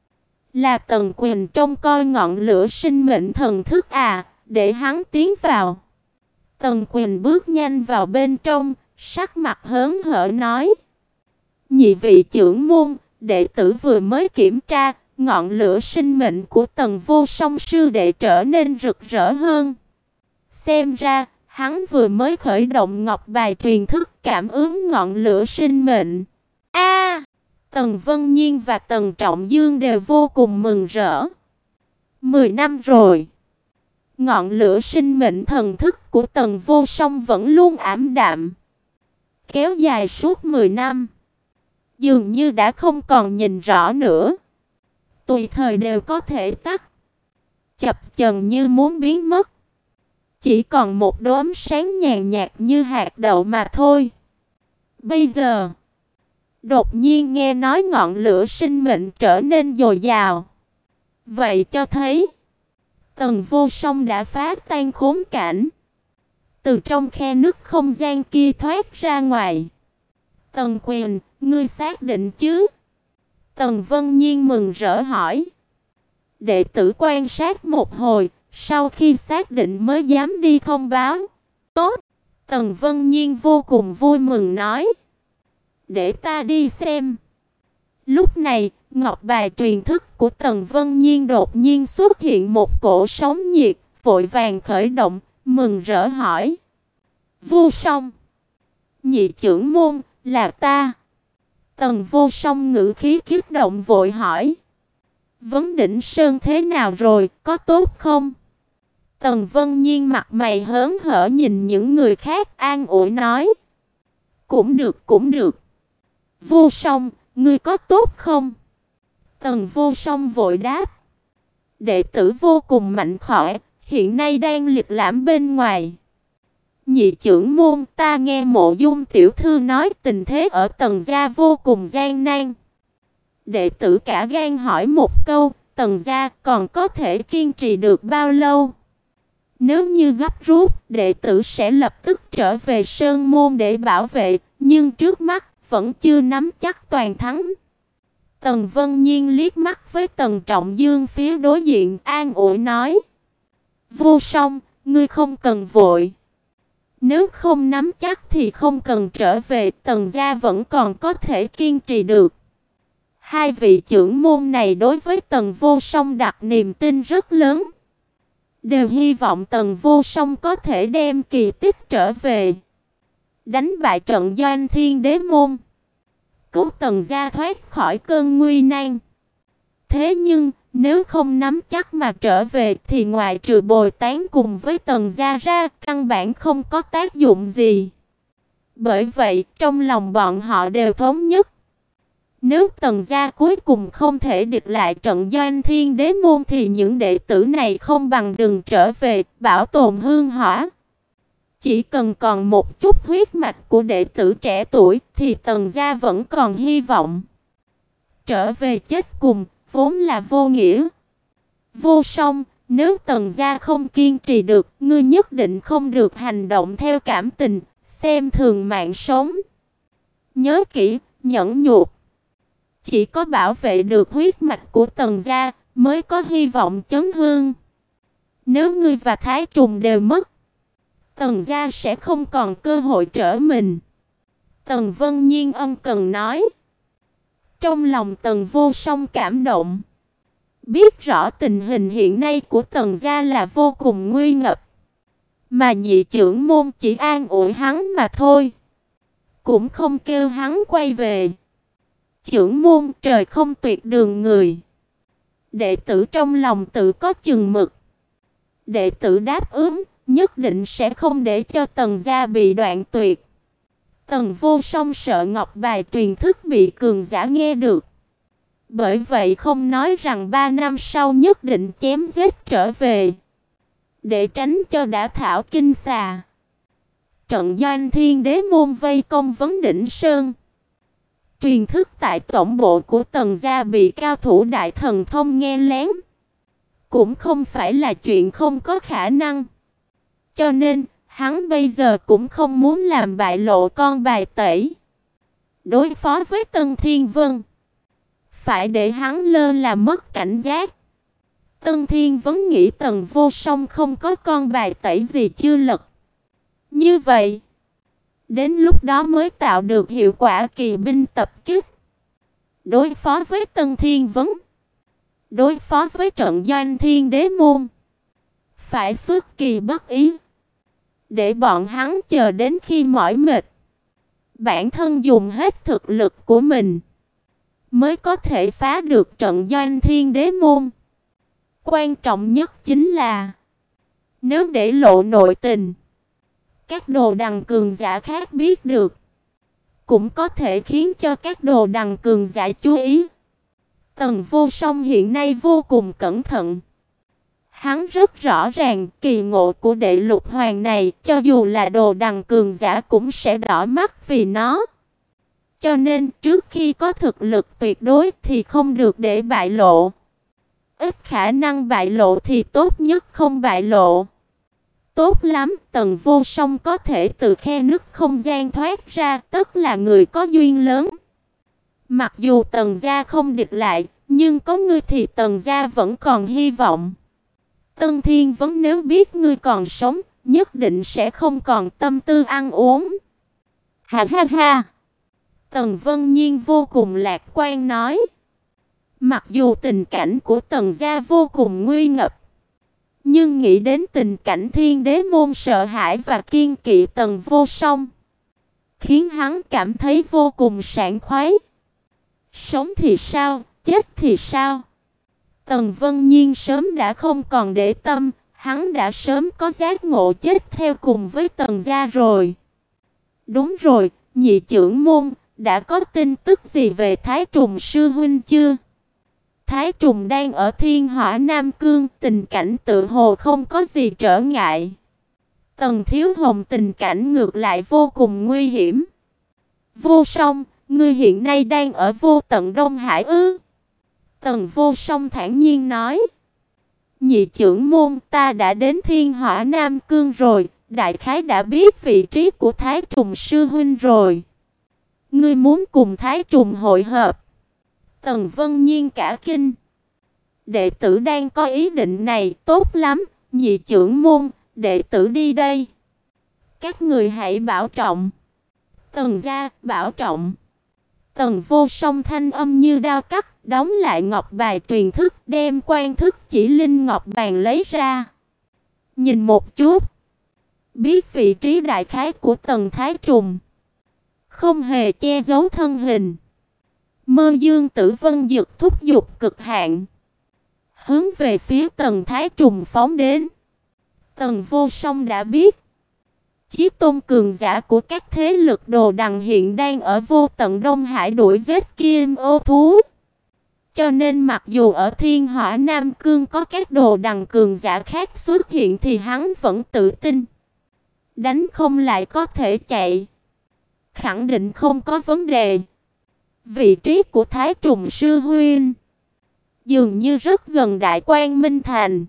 Là Tần Quyền trông coi ngọn lửa sinh mệnh thần thức à, để hắn tiến vào. Tần Quyền bước nhanh vào bên trong, sắc mặt hớn hở nói: nhị vị trưởng môn, đệ tử vừa mới kiểm tra, ngọn lửa sinh mệnh của Tần Vô Song sư đệ trở nên rực rỡ hơn. Xem ra, hắn vừa mới khởi động ngọc bài truyền thức cảm ứng ngọn lửa sinh mệnh. A! Tần Vân Nhiên và Tần Trọng Dương đều vô cùng mừng rỡ. Mười năm rồi, ngọn lửa sinh mệnh thần thức của Tần Vô Song vẫn luôn ảm đạm, kéo dài suốt mười năm, dường như đã không còn nhìn rõ nữa, tùy thời đều có thể tắt, chập chờn như muốn biến mất. Chỉ còn một đốm sáng nhàn nhạt như hạt đậu mà thôi. Bây giờ, đột nhiên nghe nói ngọn lửa sinh mệnh trở nên dồi dào. Vậy cho thấy Tần Vô Song đã phá tan khốn cảnh, từ trong khe nứt không gian kia thoát ra ngoài. Tần Quyền, ngươi xác định chứ? Tần Vân Nhiên mừng rỡ hỏi. Đệ tử quan sát một hồi, sau khi xác định mới dám đi thông báo. Tốt! Tần Vân Nhiên vô cùng vui mừng nói. Để ta đi xem. Lúc này, ngọc bài truyền thức của Tần Vân Nhiên đột nhiên xuất hiện một cổ sóng nhiệt, vội vàng khởi động, mừng rỡ hỏi. Vô Song! Nhị trưởng môn, là ta! Tần Vô Song ngữ khí kích động vội hỏi. Vấn Đỉnh Sơn thế nào rồi, có tốt không? Tần Vân Nhiên mặt mày hớn hở nhìn những người khác an ủi nói. Cũng được, cũng được. Vô Song, ngươi có tốt không? Tần Vô Song vội đáp. Đệ tử vô cùng mạnh khỏe, hiện nay đang liệt lãm bên ngoài. Nhị trưởng môn, ta nghe Mộ Dung tiểu thư nói tình thế ở Tần gia vô cùng gian nan. Đệ tử cả gan hỏi một câu, Tần gia còn có thể kiên trì được bao lâu? Nếu như gấp rút, đệ tử sẽ lập tức trở về Sơn Môn để bảo vệ, nhưng trước mắt vẫn chưa nắm chắc toàn thắng. Tần Vân Nhiên liếc mắt với Tần Trọng Dương phía đối diện, an ủi nói. Vô Song, ngươi không cần vội. Nếu không nắm chắc thì không cần trở về, Tần gia vẫn còn có thể kiên trì được. Hai vị trưởng môn này đối với Tần Vô Song đặt niềm tin rất lớn, đều hy vọng Tần Vô Song có thể đem kỳ tích trở về, đánh bại trận Doanh Thiên Đế môn, cứu Tần gia thoát khỏi cơn nguy nan. Thế nhưng, nếu không nắm chắc mà trở về thì ngoại trừ bồi tán cùng với Tần gia ra, căn bản không có tác dụng gì. Bởi vậy, trong lòng bọn họ đều thống nhất. Nếu Tần gia cuối cùng không thể địch lại trận Doanh Thiên Đế môn thì những đệ tử này không bằng đừng trở về, bảo tồn hương hỏa. Chỉ cần còn một chút huyết mạch của đệ tử trẻ tuổi thì Tần gia vẫn còn hy vọng. Trở về chết cùng, vốn là vô nghĩa. Vô Song, nếu Tần gia không kiên trì được, ngươi nhất định không được hành động theo cảm tình, xem thường mạng sống. Nhớ kỹ, nhẫn nhục. Chỉ có bảo vệ được huyết mạch của Tần gia mới có hy vọng chấn hương. Nếu ngươi và Thái Trùng đều mất, Tần gia sẽ không còn cơ hội trở mình. Tần Vân Nhiên ân cần nói. Trong lòng Tần Vô Song cảm động. Biết rõ tình hình hiện nay của Tần gia là vô cùng nguy ngập, mà nhị trưởng môn chỉ an ủi hắn mà thôi, cũng không kêu hắn quay về. Trưởng môn, trời không tuyệt đường người. Đệ tử trong lòng tự có chừng mực. Đệ tử đáp ứng, nhất định sẽ không để cho Tần gia bị đoạn tuyệt. Tần Vô Song sợ ngọc bài truyền thức bị cường giả nghe được, Bởi vậy không nói rằng ba năm sau nhất định chém giết trở về, để tránh cho đã thảo kinh xà. Trận doanh Thiên Đế môn vây công Vấn Đỉnh Sơn. Truyền thức tại tổng bộ của Tần gia bị cao thủ đại thần thông nghe lén, cũng không phải là chuyện không có khả năng. Cho nên, hắn bây giờ cũng không muốn làm bại lộ con bài tẩy. Đối phó với Tân Thiên Vân, phải để hắn lơ là mất cảnh giác. Tân Thiên Vân nghĩ Tần Vô Song không có con bài tẩy gì chưa lật. Như vậy, đến lúc đó mới tạo được hiệu quả kỳ binh tập kích. Đối phó với Tân Thiên Vân, đối phó với trận doanh Thiên Đế môn, phải xuất kỳ bất ý, để bọn hắn chờ đến khi mỏi mệt, bản thân dùng hết thực lực của mình, mới có thể phá được trận doanh Thiên Đế môn. Quan trọng nhất chính là, nếu để lộ nội tình, các đồ đằng cường giả khác biết được, cũng có thể khiến cho các đồ đằng cường giả chú ý. Tần Vô Song hiện nay vô cùng cẩn thận. Hắn rất rõ ràng kỳ ngộ của đệ lục hoàng này, cho dù là đồ đằng cường giả cũng sẽ đỏ mắt vì nó. Cho nên trước khi có thực lực tuyệt đối thì không được để bại lộ. Ít khả năng bại lộ thì tốt nhất không bại lộ. Tốt lắm, Tần Vô Song có thể từ khe nứt không gian thoát ra, tức là người có duyên lớn. Mặc dù Tần gia không địch lại, nhưng có ngươi thì Tần gia vẫn còn hy vọng. Tân Thiên Vấn nếu biết ngươi còn sống, nhất định sẽ không còn tâm tư ăn uống. Ha ha ha. Tần Vân Nhiên vô cùng lạc quan nói. Mặc dù tình cảnh của Tần gia vô cùng nguy ngập, nhưng nghĩ đến tình cảnh Thiên Đế môn sợ hãi và kiên kỵ Tần Vô Song, khiến hắn cảm thấy vô cùng sảng khoái. Sống thì sao, chết thì sao? Tần Vân Nhiên sớm đã không còn để tâm, hắn đã sớm có giác ngộ chết theo cùng với Tần gia rồi. Đúng rồi, nhị trưởng môn, đã có tin tức gì về Thái Trùng sư huynh chưa? Thái Trùng đang ở Thiên Hỏa Nam Cương, tình cảnh tự hồ không có gì trở ngại. Tần Thiếu Hồng tình cảnh ngược lại vô cùng nguy hiểm. Vô Song, ngươi hiện nay đang ở Vô Tận Đông Hải ư? Tần Vô Song thản nhiên nói. Nhị trưởng môn, ta đã đến Thiên Hỏa Nam Cương rồi, đại khái đã biết vị trí của Thái Trùng sư huynh rồi. Ngươi muốn cùng Thái Trùng hội hợp? Tần Vân Nhiên cả kinh. Đệ tử đang có ý định này, tốt lắm, nhị trưởng môn, đệ tử đi đây. Các người hãy bảo trọng. Tần gia, bảo trọng. Tần Vô Song thanh âm như đao cắt, đóng lại ngọc bài truyền thức, đem quan thức chỉ linh ngọc bàn lấy ra. Nhìn một chút, biết vị trí đại khái của Tần Thái Trùng, không hề che giấu thân hình. Mơ Dương Tử Vân Dực thúc giục cực hạn, hướng về phía Tần Thái Trùng phóng đến. Tần Vô Song đã biết, Chí tôn cường giả của các thế lực đồ đằng hiện đang ở Vô Tận Đông Hải đuổi giết Kim Ô thú. Cho nên mặc dù ở Thiên Hỏa Nam Cương có các đồ đằng cường giả khác xuất hiện thì hắn vẫn tự tin, đánh không lại có thể chạy, khẳng định không có vấn đề. Vị trí của Thái Trùng sư huynh dường như rất gần Đại Quang Minh Thành,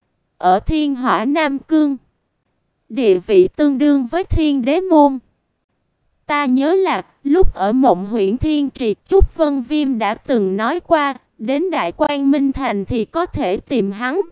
ở Thiên Hỏa Nam Cương, địa vị tương đương với Thiên Đế môn. Ta nhớ là lúc ở Mộng Huyễn Thiên Trì, Trúc Vân Viêm đã từng nói qua, đến Đại Quang Minh Thành thì có thể tìm hắn.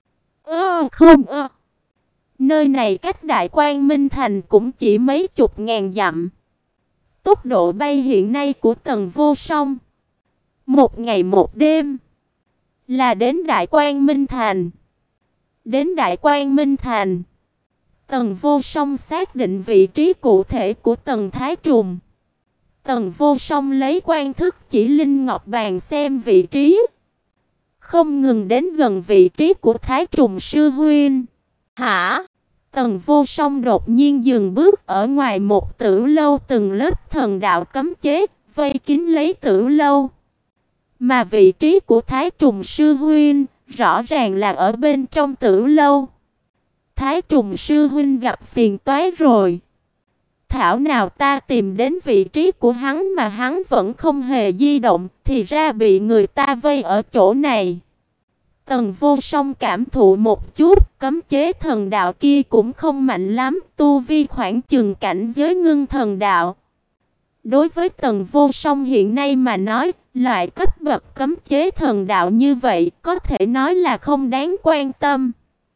Ơ không ơ. Nơi này cách Đại Quang Minh Thành cũng chỉ mấy chục ngàn dặm. Tốc độ bay hiện nay của Tần Vô Song, một ngày một đêm là đến Đại Quang Minh Thành. Đến Đại Quang Minh Thành, Tần Vô Song xác định vị trí cụ thể của Tần Thái Trùng. Tần Vô Song lấy quan thức chỉ linh ngọc bàn xem vị trí, không ngừng đến gần vị trí của Thái Trùng sư huynh. Hả? Tần Vô Song đột nhiên dừng bước ở ngoài một tử lâu từng lớp thần đạo cấm chế, vây kín lấy tử lâu. Mà vị trí của Thái Trùng sư huynh rõ ràng là ở bên trong Tử lâu. Thái Trùng sư huynh gặp phiền toái rồi. Thảo nào ta tìm đến vị trí của hắn mà hắn vẫn không hề di động, thì ra bị người ta vây ở chỗ này. Tần Vô Song cảm thụ một chút, cấm chế thần đạo kia cũng không mạnh lắm, tu vi khoảng chừng cảnh giới ngưng thần đạo. Đối với Tần Vô Song hiện nay mà nói, loại cấp bậc cấm chế thần đạo như vậy có thể nói là không đáng quan tâm.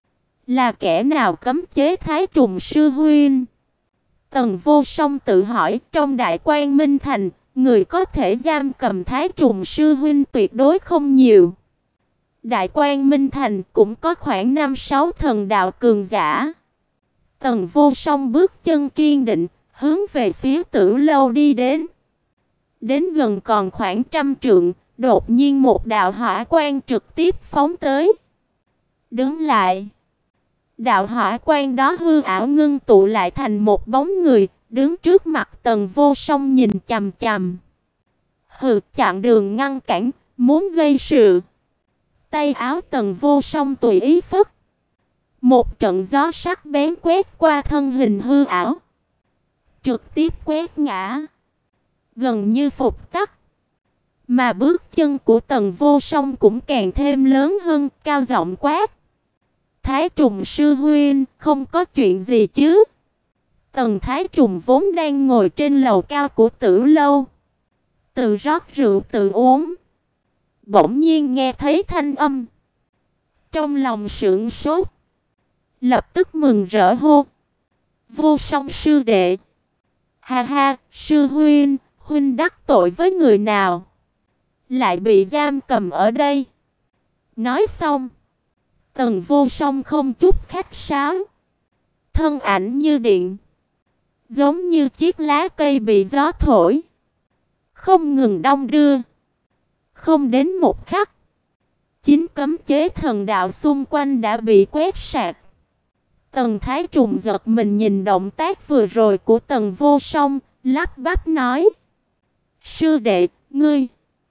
Là kẻ nào cấm chế Thái Trùng sư huynh? Tần Vô Song tự hỏi, trong Đại Quang Minh Thành, người có thể giam cầm Thái Trùng sư huynh tuyệt đối không nhiều. Đại Quang Minh Thành cũng có khoảng năm sáu thần đạo cường giả. Tần Vô Song bước chân kiên định, hướng về phía Tử lâu đi đến. Đến gần còn khoảng trăm trượng, đột nhiên một đạo hỏa quang trực tiếp phóng tới. Đứng lại. Đạo hỏa quang đó hư ảo ngưng tụ lại thành một bóng người, đứng trước mặt Tần Vô Song nhìn chằm chằm. Hừ, chặn đường ngăn cản, muốn gây sự. Tay áo Tần Vô Song tùy ý phất. Một trận gió sắc bén quét qua thân hình hư ảo, trực tiếp quét ngã, gần như phục tắc. Mà bước chân của Tần Vô Song cũng càng thêm lớn hơn, cao giọng quát: Thái Trùng sư huynh, không có chuyện gì chứ? Tần Thái Trùng vốn đang ngồi trên lầu cao của Tử lâu, tự rót rượu tự uống, bỗng nhiên nghe thấy thanh âm, trong lòng sửng sốt, lập tức mừng rỡ hô: Vô Song sư đệ! Ha ha, sư huynh, huynh đắc tội với người nào, lại bị giam cầm ở đây? Nói xong, Tần Vô Song không chút khách sáo, thân ảnh như điện, giống như chiếc lá cây bị gió thổi, không ngừng đong đưa. Không đến một khắc, chín cấm chế thần đạo xung quanh đã bị quét sạch. Tần Thái Trùng giật mình nhìn động tác vừa rồi của Tần Vô Song, lắp bắp nói: Sư đệ, ngươi,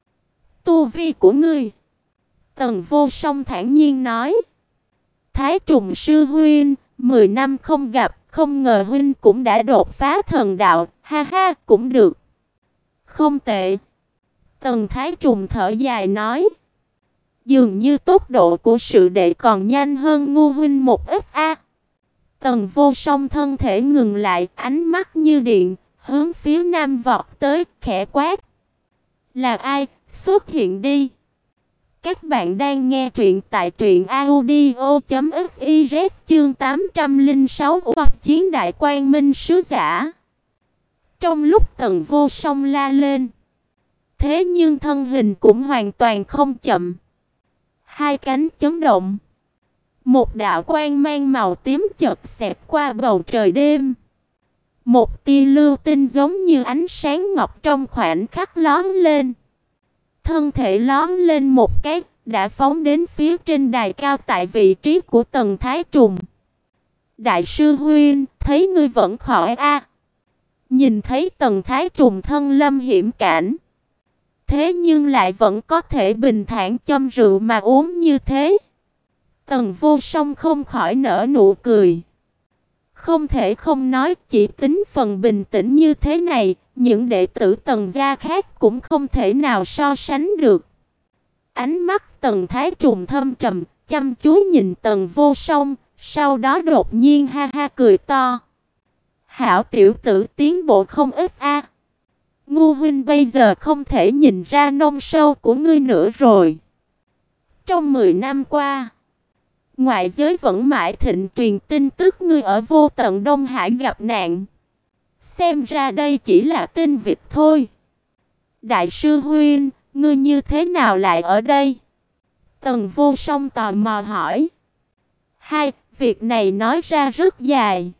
tu vi của ngươi. Tần Vô Song thản nhiên nói: Thái Trùng sư huynh, mười năm không gặp, không ngờ huynh cũng đã đột phá thần đạo, ha ha, cũng được. Không tệ. Tần Thái Trùng thở dài nói: Dường như tốc độ của sự đệ còn nhanh hơn Ngu huynh một ít a. Tần Vô Song thân thể ngừng lại, ánh mắt như điện, hướng phía nam vọt tới, khẽ quát: Là ai? Xuất hiện đi. Các bạn đang nghe truyện tại truyện audio chấm fiz chương tám trăm lẻ sáu Hoặc chiến đại quang minh sứ giả. Trong lúc Tần Vô Song la lên, thế nhưng thân hình cũng hoàn toàn không chậm. Hai cánh chấn động, một đạo quang mang màu tím chợt xẹt qua bầu trời đêm. Một tia lưu tinh giống như ánh sáng ngọc trong khoảnh khắc lóe lên. Thân thể lóe lên một cái, đã phóng đến phía trên đài cao tại vị trí của Tần Thái Trùng. Đại sư huynh, thấy ngươi vẫn khỏi a? Nhìn thấy Tần Thái Trùng thân lâm hiểm cảnh, thế nhưng lại vẫn có thể bình thản châm rượu mà uống như thế, Tần Vô Song không khỏi nở nụ cười. Không thể không nói, chỉ tính phần bình tĩnh như thế này, những đệ tử Tần gia khác cũng không thể nào so sánh được. Ánh mắt Tần Thái Trùng thâm trầm, chăm chú nhìn Tần Vô Song, sau đó đột nhiên ha ha cười to. Hảo tiểu tử, tiến bộ không ít a. Ngu huynh bây giờ không thể nhìn ra nông sâu của ngươi nữa rồi. Trong mười năm qua, ngoại giới vẫn mãi thịnh truyền tin tức ngươi ở vô tận Đông Hải gặp nạn. Xem ra đây chỉ là tin vịt thôi. Đại sư huynh, ngươi như thế nào lại ở đây? Tần Vô Song tò mò hỏi. Hai, việc này nói ra rất dài.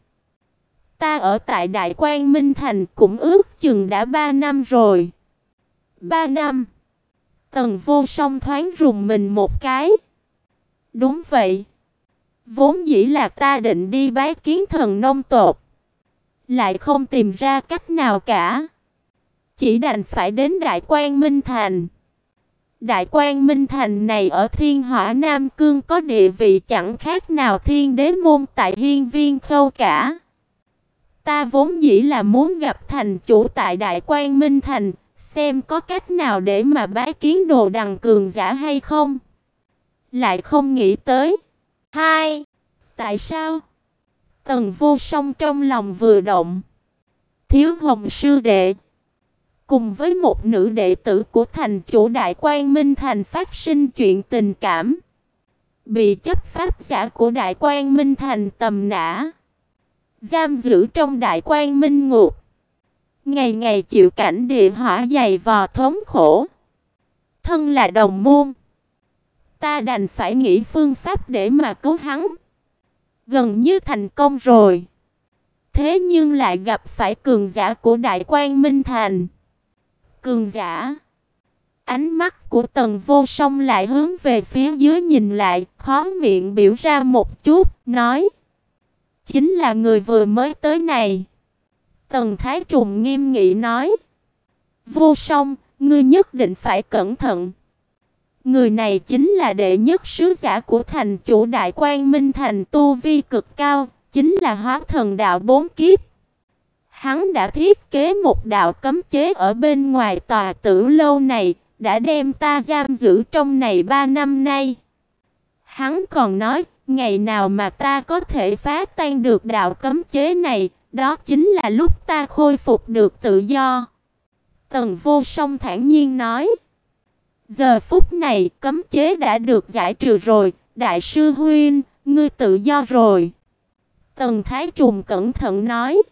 Ta ở tại Đại Quang Minh Thành cũng ước chừng đã ba năm rồi. Ba năm? Tần Vô Song thoáng rùng mình một cái. Đúng vậy. Vốn dĩ là ta định đi bái kiến thần nông tộc, lại không tìm ra cách nào cả, chỉ đành phải đến Đại Quang Minh Thành. Đại Quang Minh Thành này ở Thiên Hỏa Nam Cương có địa vị chẳng khác nào Thiên Đế môn tại Hiên Viên Khâu cả. Ta vốn dĩ là muốn gặp thành chủ tại Đại Quang Minh Thành, xem có cách nào để mà bái kiến Đồ Đằng cường giả hay không. Lại không nghĩ tới. Hai. Tại sao? Tần Vô Song trong lòng vừa động. Thiếu Hồng sư đệ cùng với một nữ đệ tử của thành chủ Đại Quang Minh Thành phát sinh chuyện tình cảm, bị chấp pháp giả của Đại Quang Minh Thành tầm nã, giam giữ trong Đại Quang Minh ngục, ngày ngày chịu cảnh địa hỏa dày vò thống khổ. Thân là đồng môn, ta đành phải nghĩ phương pháp để mà cứu hắn. Gần như thành công rồi, thế nhưng lại gặp phải cường giả của Đại Quang Minh Thành. Cường giả? Ánh mắt của Tần Vô Song lại hướng về phía dưới nhìn lại, khó miệng biểu ra một chút, nói: chính là người vừa mới tới này. Tần Thái Trùng nghiêm nghị nói: Vô Song, ngươi nhất định phải cẩn thận. Người này chính là đệ nhất sứ giả của thành chủ Đại Quang Minh Thành, tu vi cực cao, chính là Hóa Thần Đạo bốn kiếp. Hắn đã thiết kế một đạo cấm chế ở bên ngoài tòa tử lâu này, đã đem ta giam giữ trong này ba năm nay. Hắn còn nói, ngày nào mà ta có thể phá tan được đạo cấm chế này, đó chính là lúc ta khôi phục được tự do. Tần Vô Song thản nhiên nói: giờ phút này cấm chế đã được giải trừ rồi, đại sư huynh, ngươi tự do rồi. Tần Thái Trùng cẩn thận nói: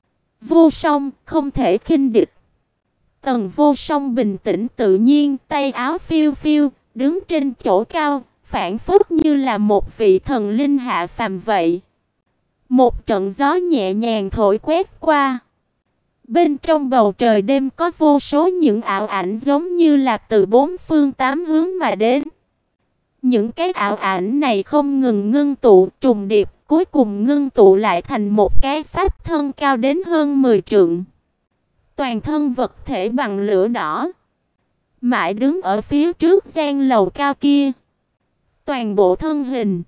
Vô Song, không thể khinh địch. Tần Vô Song bình tĩnh tự nhiên, tay áo phiêu phiêu, đứng trên chỗ cao, phảng phất như là một vị thần linh hạ phàm vậy. Một trận gió nhẹ nhàng thổi quét qua. Bên trong bầu trời đêm có vô số những ảo ảnh giống như là từ bốn phương tám hướng mà đến. Những cái ảo ảnh này không ngừng ngưng tụ, trùng điệp, cuối cùng ngưng tụ lại thành một cái pháp thân cao đến hơn mười trượng. Toàn thân vật thể bằng lửa đỏ, mãi đứng ở phía trước gian lầu cao kia. Toàn bộ thân hình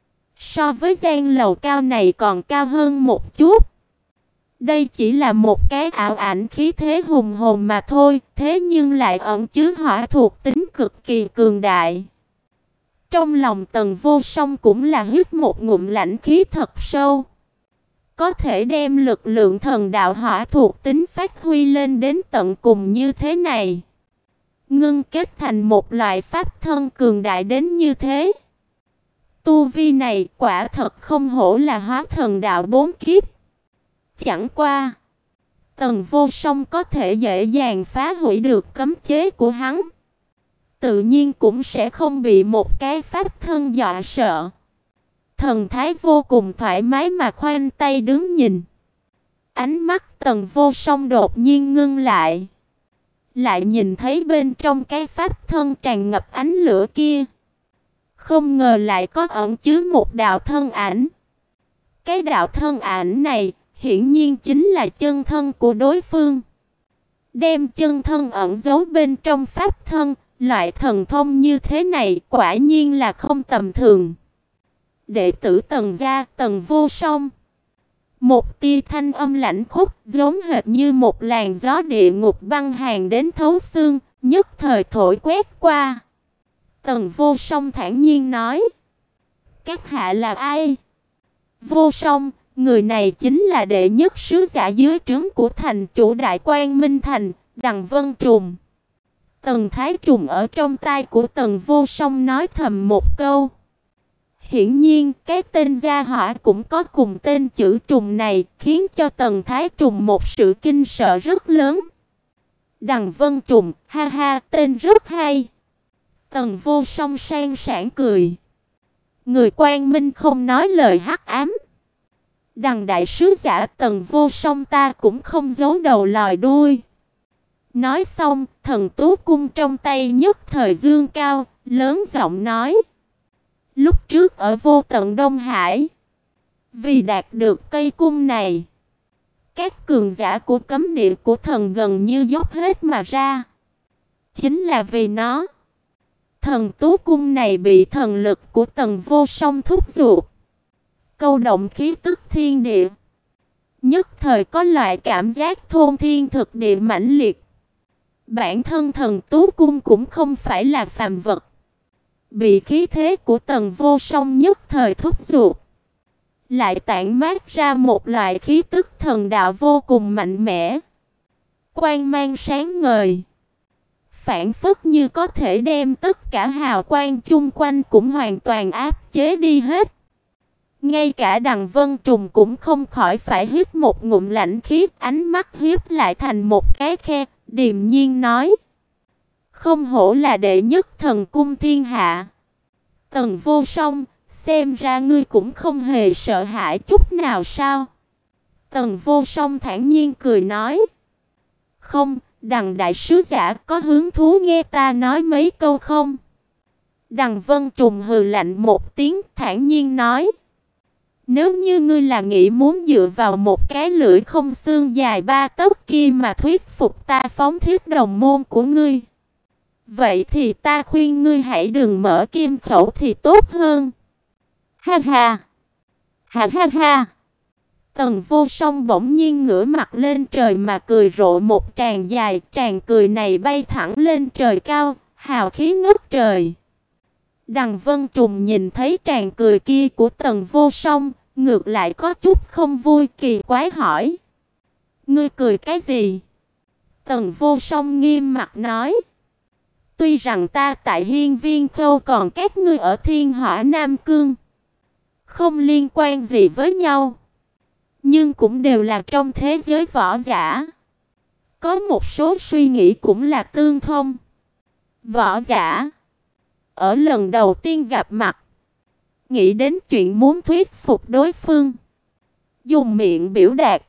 so với gian lầu cao này còn cao hơn một chút. Đây chỉ là một cái ảo ảnh khí thế hùng hồn mà thôi, thế nhưng lại ẩn chứa hỏa thuộc tính cực kỳ cường đại. Trong lòng Tần Vô Song cũng là hít một ngụm lãnh khí thật sâu. Có thể đem lực lượng thần đạo hỏa thuộc tính phát huy lên đến tận cùng như thế này, ngưng kết thành một loại pháp thân cường đại đến như thế. Tu vi này quả thật không hổ là Hóa Thần Đạo bốn kiếp. Chẳng qua, Tần Vô Song có thể dễ dàng phá hủy được cấm chế của hắn, tự nhiên cũng sẽ không bị một cái pháp thân dọa sợ. Thần thái vô cùng thoải mái mà khoanh tay đứng nhìn. Ánh mắt Tần Vô Song đột nhiên ngưng lại, lại nhìn thấy bên trong cái pháp thân tràn ngập ánh lửa kia, không ngờ lại có ẩn chứa một đạo thân ảnh. Cái đạo thân ảnh này hiển nhiên chính là chân thân của đối phương. Đem chân thân ẩn giấu bên trong pháp thân, loại thần thông như thế này quả nhiên là không tầm thường. Đệ tử Tần gia, Tần Vô Song. Một tia thanh âm lạnh khốc, giống hệt như một làn gió địa ngục băng hàn đến thấu xương, nhất thời thổi quét qua. Tần Vô Song thản nhiên nói: các hạ là ai? Vô Song, người này chính là đệ nhất sứ giả dưới trướng của thành chủ Đại Quang Minh Thành, Đằng Vân Trùng. Tần Thái Trùng ở trong tai của Tần Vô Song nói thầm một câu. Hiển nhiên, cái tên gia hỏa cũng có cùng tên chữ trùng này, khiến cho Tần Thái Trùng một sự kinh sợ rất lớn. Đằng Vân Trùng, ha ha, tên rất hay. Tần Vô Song sang sảng cười. Người quang minh không nói lời hắc ám. Đằng đại sứ giả Tần Vô Song ta cũng không giấu đầu lòi đuôi. Nói xong, thần tú cung trong tay nhất thời dương cao, lớn giọng nói: lúc trước ở vô tận Đông Hải, vì đạt được cây cung này, các cường giả của cấm địa của thần gần như dốc hết mà ra. Chính là vì nó, Thần tú cung này bị thần lực của Tần Vô Song thúc giục, câu động khí tức thiên địa. Nhất thời có loại cảm giác thôn thiên thực địa mãnh liệt. Bản thân thần tú cung cũng không phải là phàm vật, bị khí thế của Tần Vô Song nhất thời thúc giục, lại tản mát ra một loại khí tức thần đạo vô cùng mạnh mẽ, quang mang sáng ngời, phảng phất như có thể đem tất cả hào quang chung quanh cũng hoàn toàn áp chế đi hết. Ngay cả Đằng Vân Trùng cũng không khỏi phải hít một ngụm lạnh khí, ánh mắt hiếp lại thành một cái khe, điềm nhiên nói: không hổ là đệ nhất thần cung thiên hạ. Tần Vô Song, xem ra ngươi cũng không hề sợ hãi chút nào sao? Tần Vô Song thản nhiên cười nói: không, Đằng đại sứ giả có hứng thú nghe ta nói mấy câu không? Đằng Vân Trùng hừ lạnh một tiếng, thản nhiên nói: nếu như ngươi là nghĩ muốn dựa vào một cái lưỡi không xương dài ba tấc kia mà thuyết phục ta phóng thiết đồng môn của ngươi, vậy thì ta khuyên ngươi hãy đừng mở kim khẩu thì tốt hơn. Ha ha! Ha ha ha! Tần Vô Song bỗng nhiên ngửa mặt lên trời mà cười rộ một tràng dài, tràng cười này bay thẳng lên trời cao, hào khí ngất trời. Đằng Vân Trùng nhìn thấy tràng cười kia của Tần Vô Song, ngược lại có chút không vui, kỳ quái hỏi: ngươi cười cái gì? Tần Vô Song nghiêm mặt nói: tuy rằng ta tại Hiên Viên Khâu, còn các ngươi ở Thiên Hỏa Nam Cương, không liên quan gì với nhau, nhưng cũng đều là trong thế giới võ giả, có một số suy nghĩ cũng là tương thông. Võ giả ở lần đầu tiên gặp mặt, nghĩ đến chuyện muốn thuyết phục đối phương, dùng miệng biểu đạt,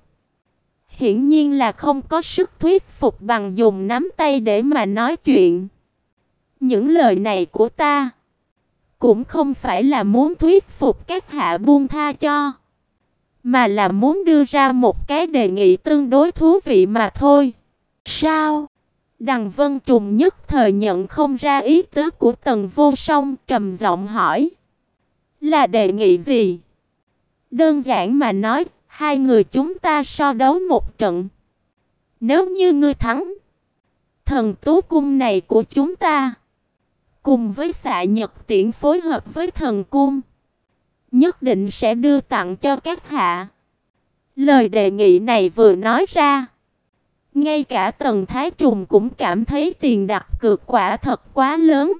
hiển nhiên là không có sức thuyết phục bằng dùng nắm tay để mà nói chuyện. Những lời này của ta cũng không phải là muốn thuyết phục các hạ buông tha cho, mà là muốn đưa ra một cái đề nghị tương đối thú vị mà thôi. Sao? Đằng Vân Trùng nhất thời nhận không ra ý tứ của Tần Vô Song, trầm giọng hỏi: là đề nghị gì? Đơn giản mà nói, hai người chúng ta so đấu một trận. Nếu như ngươi thắng, thần tú cung này của chúng ta cùng với Xạ Nhật Tiễn phối hợp với thần cung, nhất định sẽ đưa tặng cho các hạ. Lời đề nghị này vừa nói ra, ngay cả Tần Thái Trùng cũng cảm thấy tiền đặt cược quả thật quá lớn.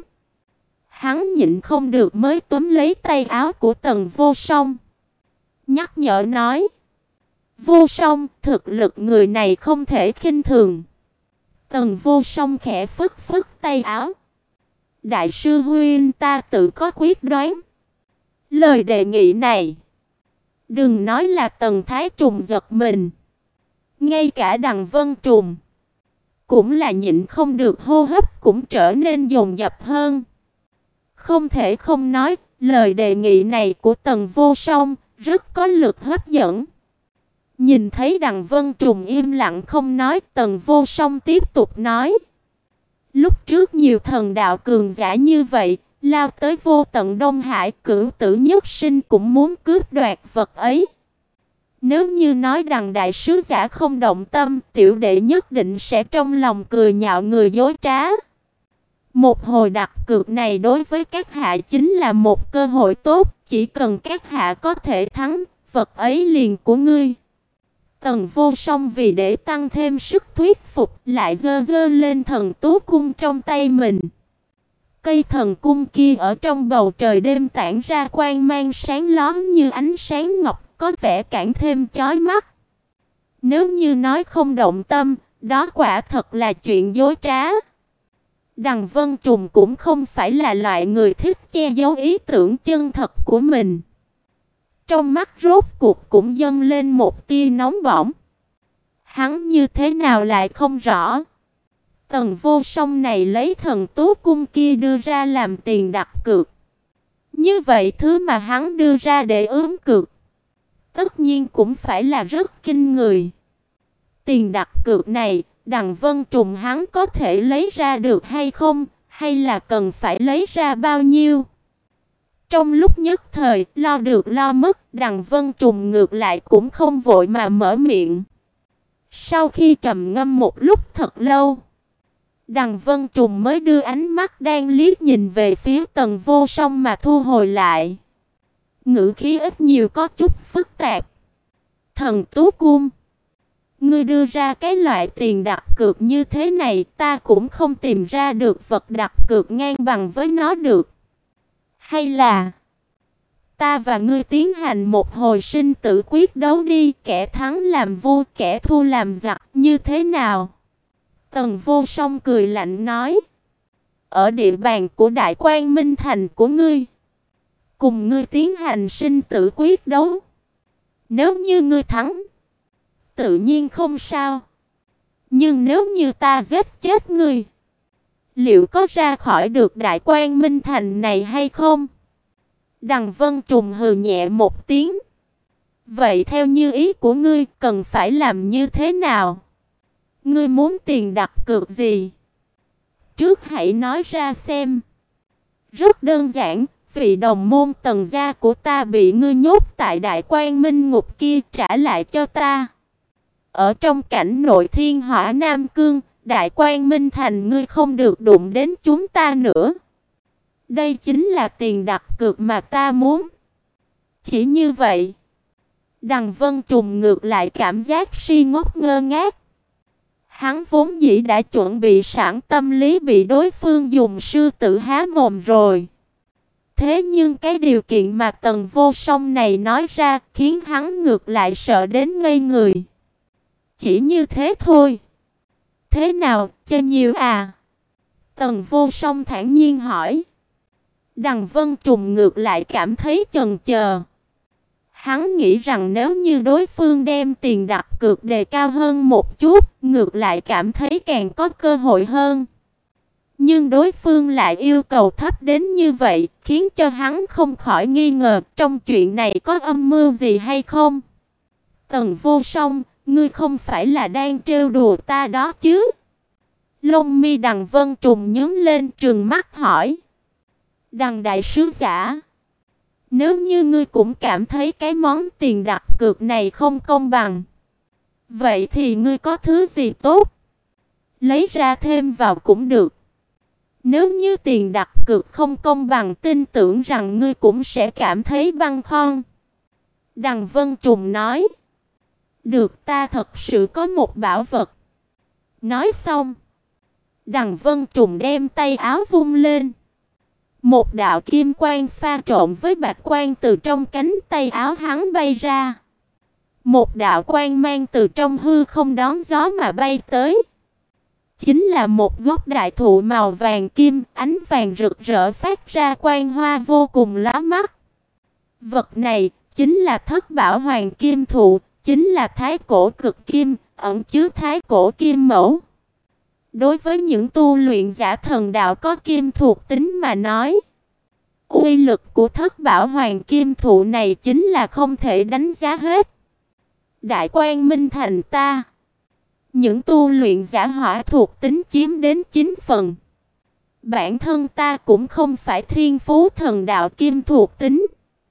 Hắn nhịn không được mới túm lấy tay áo của Tần Vô Song, nhắc nhở nói: Vô Song, thực lực người này không thể khinh thường. Tần Vô Song khẽ phất phất tay áo: đại sư huynh, ta tự có quyết đoán. Lời đề nghị này, đừng nói là Tần Thái Trùng giật mình, ngay cả Đằng Vân Trùng cũng là nhịn không được, hô hấp cũng trở nên dồn dập hơn. Không thể không nói, lời đề nghị này của Tần Vô Song rất có lực hấp dẫn. Nhìn thấy Đằng Vân Trùng im lặng không nói, Tần Vô Song tiếp tục nói: lúc trước nhiều thần đạo cường giả như vậy, lao tới vô tận Đông Hải, Cửu Tử Nhất Sinh cũng muốn cướp đoạt vật ấy. Nếu như nói Đằng đại sứ giả không động tâm, tiểu đệ nhất định sẽ trong lòng cười nhạo người dối trá. Một hồi đặt cược này đối với các hạ chính là một cơ hội tốt, chỉ cần các hạ có thể thắng, vật ấy liền của ngươi. Tần Vô Song vì để tăng thêm sức thuyết phục, lại giơ giơ lên thần tú cung trong tay mình. Cây thần cung kia ở trong bầu trời đêm tản ra quang mang sáng lóm như ánh sáng ngọc, có vẻ càng thêm chói mắt. Nếu như nói không động tâm, đó quả thật là chuyện dối trá. Đằng Vân Trùng cũng không phải là loại người thích che giấu ý tưởng chân thật của mình. Trong mắt rốt cuộc cũng dâng lên một tia nóng bỏng. Hắn như thế nào lại không rõ. Tần Vô Song này lấy thần tú cung kia đưa ra làm tiền đặt cược. Như vậy thứ mà hắn đưa ra để ướm cược, tất nhiên cũng phải là rất kinh người. Tiền đặt cược này, Đằng Vân Trùng hắn có thể lấy ra được hay không, hay là cần phải lấy ra bao nhiêu? Trong lúc nhất thời, lo được lo mất, Đằng Vân Trùng ngược lại cũng không vội mà mở miệng. Sau khi trầm ngâm một lúc thật lâu, Đằng Vân Trùng mới đưa ánh mắt đang liếc nhìn về phía Tần Vô Song mà thu hồi lại. Ngữ khí ít nhiều có chút phức tạp. Thần Tú Cung, ngươi đưa ra cái loại tiền đặt cược như thế này, ta cũng không tìm ra được vật đặt cược ngang bằng với nó được. Hay là ta và ngươi tiến hành một hồi sinh tử quyết đấu đi, kẻ thắng làm vua, kẻ thua làm giặc, như thế nào? Tần Vô Song cười lạnh nói. Ở địa bàn của Đại Quang Minh Thành của ngươi, cùng ngươi tiến hành sinh tử quyết đấu. Nếu như ngươi thắng, tự nhiên không sao. Nhưng nếu như ta giết chết ngươi, liệu có ra khỏi được Đại Quang Minh Thành này hay không? Đằng Vân Trùng hừ nhẹ một tiếng. Vậy theo như ý của ngươi, cần phải làm như thế nào? Ngươi muốn tiền đặt cược gì? Trước hãy nói ra xem. Rất đơn giản, vị đồng môn Tần gia của ta bị ngươi nhốt tại Đại Quang Minh Ngục kia, trả lại cho ta. Ở trong cảnh nội thiên hỏa Nam Cương, Đại Quang Minh Thành ngươi không được đụng đến chúng ta nữa. Đây chính là tiền đặt cược mà ta muốn. Chỉ như vậy. Đằng Vân Trùng ngược lại cảm giác si ngốc ngơ ngác. Hắn vốn dĩ đã chuẩn bị sẵn tâm lý bị đối phương dùng sư tử há mồm rồi. Thế nhưng cái điều kiện mà Tần Vô Song này nói ra khiến hắn ngược lại sợ đến ngây người. Chỉ như thế thôi. Thế nào, chơi nhiều à? Tần Vô Song thản nhiên hỏi. Đằng Vân Trùng ngược lại cảm thấy chần chờ. Hắn nghĩ rằng nếu như đối phương đem tiền đặt cược đề cao hơn một chút, ngược lại cảm thấy càng có cơ hội hơn. Nhưng đối phương lại yêu cầu thấp đến như vậy, khiến cho hắn không khỏi nghi ngờ trong chuyện này có âm mưu gì hay không. Tần Vô Song, ngươi không phải là đang trêu đùa ta đó chứ? Lông mi Đằng Vân Trùng nhướng lên trừng mắt hỏi. Đằng đại sứ giả, nếu như ngươi cũng cảm thấy cái món tiền đặt cược này không công bằng, vậy thì ngươi có thứ gì tốt, lấy ra thêm vào cũng được. Nếu như tiền đặt cược không công bằng, tin tưởng rằng ngươi cũng sẽ cảm thấy băn khoăn. Đằng Vân Trùng nói. Được, ta thật sự có một bảo vật. Nói xong, Đằng Vân Trùng đem tay áo vung lên. Một đạo kim quang pha trộn với bạch quang từ trong cánh tay áo hắn bay ra. Một đạo quang mang từ trong hư không đón gió mà bay tới. Chính là một gốc đại thụ màu vàng kim, ánh vàng rực rỡ phát ra quang hoa vô cùng lóa mắt. Vật này chính là Thất Bảo Hoàng Kim Thụ, chính là thái cổ cực kim, ẩn chứa thái cổ kim mẫu. Đối với những tu luyện giả thần đạo có kim thuộc tính mà nói, uy lực của Thất Bảo Hoàng Kim Thụ này chính là không thể đánh giá hết. Đại Quang Minh Thành ta, những tu luyện giả hỏa thuộc tính chiếm đến chín phần. Bản thân ta cũng không phải thiên phú thần đạo kim thuộc tính.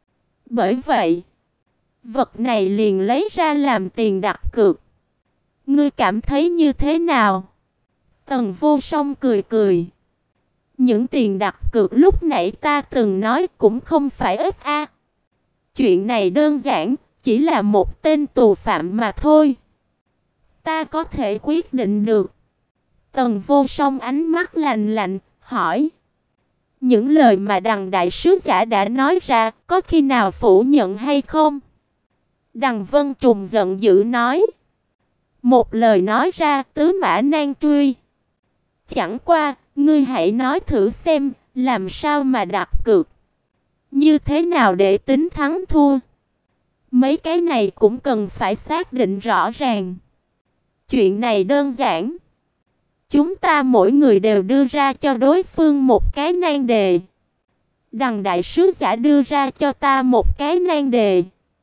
Bởi vậy, vật này liền lấy ra làm tiền đặt cược. Ngươi cảm thấy như thế nào? Tần Vô Song cười cười. Những tiền đặt cược lúc nãy ta từng nói cũng không phải ít a. Chuyện này đơn giản, chỉ là một tên tù phạm mà thôi. Ta có thể quyết định được. Tần Vô Song ánh mắt lạnh lạnh, hỏi. Những lời mà Đằng đại sứ giả đã nói ra, có khi nào phủ nhận hay không? Đằng Vân Trùng giận dữ nói. Một lời nói ra, tứ mã nan truy. Chẳng qua, ngươi hãy nói thử xem, làm sao mà đặt cược? Như thế nào để tính thắng thua? Mấy cái này cũng cần phải xác định rõ ràng. Chuyện này đơn giản. Chúng ta mỗi người đều đưa ra cho đối phương một cái nan đề. Đằng đại sứ giả đưa ra cho ta một cái nan đề.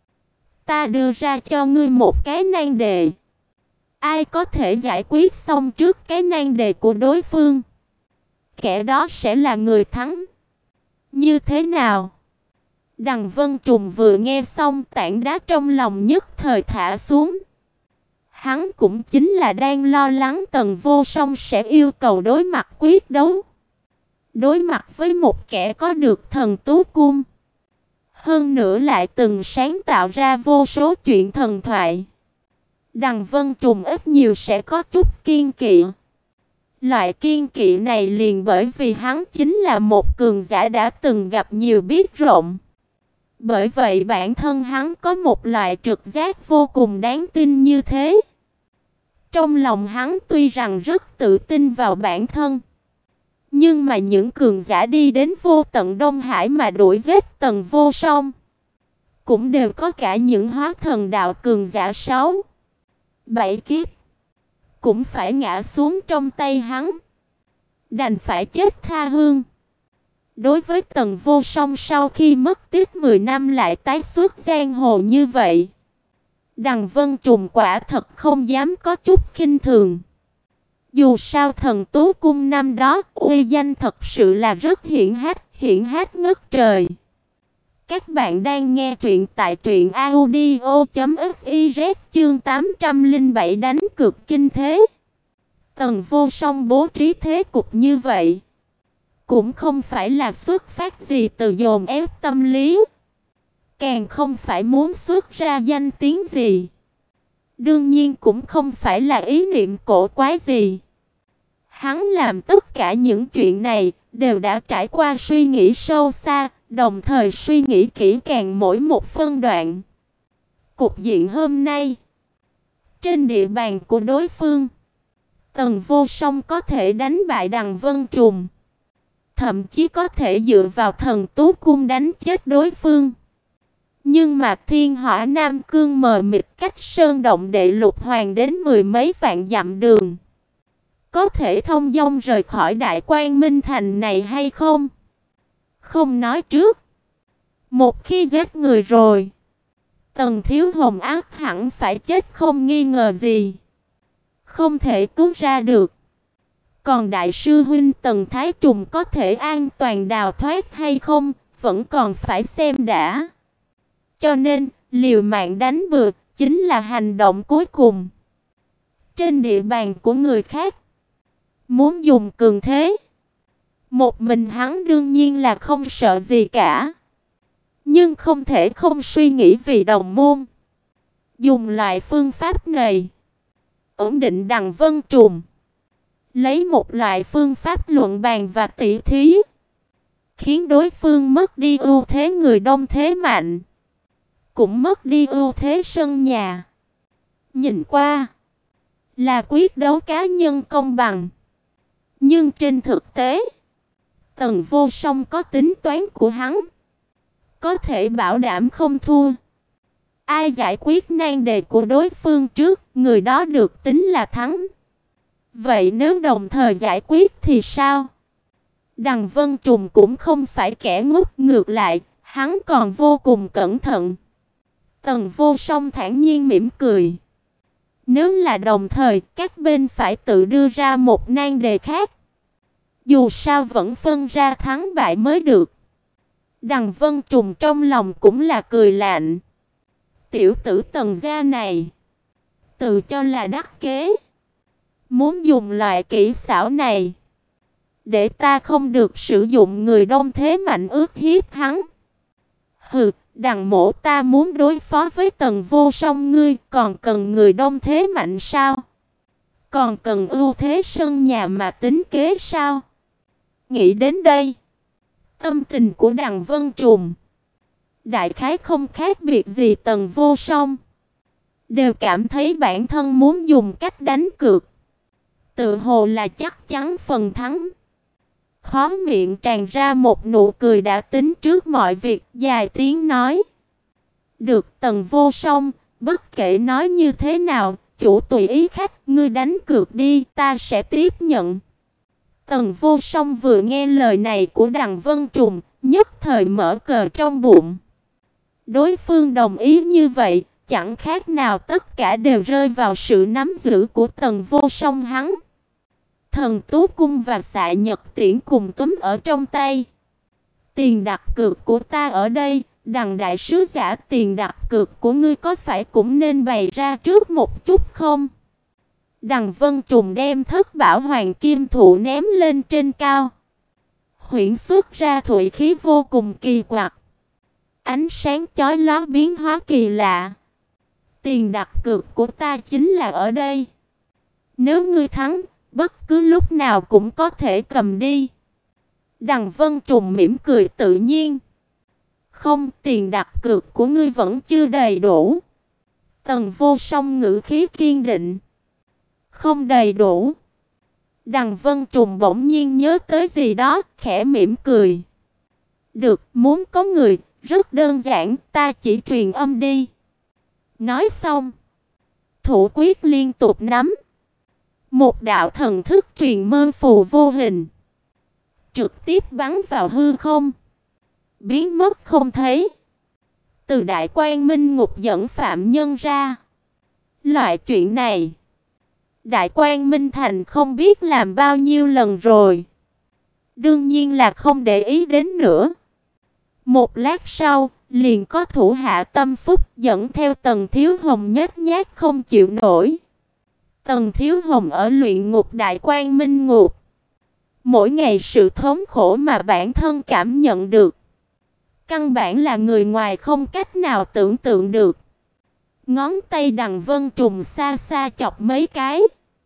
Ta đưa ra cho ngươi một cái nan đề. Ai có thể giải quyết xong trước cái nan đề của đối phương, kẻ đó sẽ là người thắng. Như thế nào? Đằng Vân Trùng vừa nghe xong, tảng đá trong lòng nhất thời thả xuống. Hắn cũng chính là đang lo lắng Tần Vô Song sẽ yêu cầu đối mặt quyết đấu. Đối mặt với một kẻ có được thần tú cung. Hơn nữa lại từng sáng tạo ra vô số chuyện thần thoại. Đằng Vân Trùng ít nhiều sẽ có chút kiên kỵ. Loại kiên kỵ này liền bởi vì hắn chính là một cường giả đã từng gặp nhiều biết rộng. Bởi vậy bản thân hắn có một loại trực giác vô cùng đáng tin như thế. Trong lòng hắn tuy rằng rất tự tin vào bản thân, nhưng mà những cường giả đi đến vô tận Đông Hải mà đuổi giết Tần Vô Song, cũng đều có cả những hóa thần đạo cường giả sáu, bảy kiếp, cũng phải ngã xuống trong tay hắn, đành phải chết tha hương. Đối với Tần Vô Song sau khi mất tích mười năm lại tái xuất giang hồ như vậy, Đằng Vân Trùng quả thật không dám có chút khinh thường. Dù sao thần tú cung năm đó uy danh thật sự là rất hiển hách, hiển hách ngất trời. Các bạn đang nghe truyện tại truyện audio chấm fiz chương tám trăm lẻ bảy đánh cực kinh thế. Tần Vô Song bố trí thế cục như vậy, cũng không phải là xuất phát gì từ dồn ép tâm lý, càng không phải muốn xuất ra danh tiếng gì. Đương nhiên cũng không phải là ý niệm cổ quái gì. Hắn làm tất cả những chuyện này đều đã trải qua suy nghĩ sâu xa, đồng thời suy nghĩ kỹ càng mỗi một phân đoạn. Cục diện hôm nay, trên địa bàn của đối phương, Tần Vô Song có thể đánh bại Đằng Vân Trùng, thậm chí có thể dựa vào thần tú cung đánh chết đối phương. Nhưng mà Thiên Hỏa Nam Cương mờ mịt cách sơn động Đệ Lục Hoàng đến mười mấy vạn dặm đường, có thể thông dong rời khỏi Đại Quang Minh Thành này hay không? Không nói trước. Một khi giết người rồi, Tần Thiếu Hồng ác hẳn phải chết không nghi ngờ gì, không thể cứu ra được. Còn đại sư huynh Tần Thái Trùng có thể an toàn đào thoát hay không, vẫn còn phải xem đã. Cho nên, liều mạng đánh bừa chính là hành động cuối cùng. Trên địa bàn của người khác, muốn dùng cường thế, một mình hắn đương nhiên là không sợ gì cả. Nhưng không thể không suy nghĩ vì đồng môn. Dùng loại phương pháp này, ổn định Đằng Vân Trùng. Lấy một loại phương pháp luận bàn và tỉ thí, khiến đối phương mất đi ưu thế người đông thế mạnh, cũng mất đi ưu thế sân nhà. Nhìn qua là quyết đấu cá nhân công bằng, nhưng trên thực tế, Tần Vô Song có tính toán của hắn, có thể bảo đảm không thua. Ai giải quyết nan đề của đối phương trước, người đó được tính là thắng. Vậy nếu đồng thời giải quyết thì sao? Đằng Vân Trùng cũng không phải kẻ ngốc, ngược lại, hắn còn vô cùng cẩn thận. Tần Vô Song thản nhiên mỉm cười. Nếu là đồng thời, các bên phải tự đưa ra một nan đề khác. Dù sao vẫn phân ra thắng bại mới được. Đằng Vân Trùng trong lòng cũng là cười lạnh. Tiểu tử Tần gia này, tự cho là đắc kế. Muốn dùng loại kỹ xảo này, để ta không được sử dụng người đông thế mạnh ước hiếp hắn. Hừ, Đằng mỗ ta muốn đối phó với Tần Vô Song ngươi, còn cần người đông thế mạnh sao? Còn cần ưu thế sân nhà mà tính kế sao? Nghĩ đến đây, tâm tình của Đằng Vân Trùng đại khái không khác biệt gì Tần Vô Song, đều cảm thấy bản thân muốn dùng cách đánh cược, tự hồ là chắc chắn phần thắng. Khóe miệng tràn ra một nụ cười đã tính trước mọi việc, dài tiếng nói: "Được Tần Vô Song, bất kể nói như thế nào, chủ tùy ý khách, ngươi đánh cược đi, ta sẽ tiếp nhận." Tần Vô Song vừa nghe lời này của Đằng Vân Trùng, nhất thời mở cờ trong bụng. Đối phương đồng ý như vậy, chẳng khác nào tất cả đều rơi vào sự nắm giữ của Tần Vô Song hắn. Thần Tú Cung và Xạ Nhật Tiễn cùng túm ở trong tay. Tiền đặt cược của ta ở đây, Đằng đại sứ giả, tiền đặt cược của ngươi có phải cũng nên bày ra trước một chút không? Đằng Vân Trùng đem Thất Bảo Hoàng Kim Thụ ném lên trên cao. Huyễn xuất ra thủy khí vô cùng kỳ quặc. Ánh sáng chói lóa biến hóa kỳ lạ. Tiền đặt cược của ta chính là ở đây. Nếu ngươi thắng, bất cứ lúc nào cũng có thể cầm đi. Đằng Vân Trùng mỉm cười tự nhiên. Không, tiền đặt cược của ngươi vẫn chưa đầy đủ. Tần Vô Song ngữ khí kiên định. Không đầy đủ. Đằng Vân Trùng bỗng nhiên nhớ tới gì đó, khẽ mỉm cười. Được, muốn có người, rất đơn giản, ta chỉ truyền âm đi. Nói xong, thủ quyết liên tục nắm. Một đạo thần thức truyền mơ phù vô hình, trực tiếp bắn vào hư không, biến mất không thấy. Từ Đại Quang Minh Ngục dẫn phạm nhân ra. Loại chuyện này, Đại Quang Minh Thành không biết làm bao nhiêu lần rồi. Đương nhiên là không để ý đến nữa. Một lát sau, liền có thủ hạ tâm phúc dẫn theo Tần Thiếu Hồng nhếch nhác không chịu nổi. Tần Thiếu Hồng ở luyện ngục Đại Quang Minh Ngục. Mỗi ngày sự thống khổ mà bản thân cảm nhận được, căn bản là người ngoài không cách nào tưởng tượng được. Ngón tay Đằng Vân Trùng xa xa chọc mấy cái.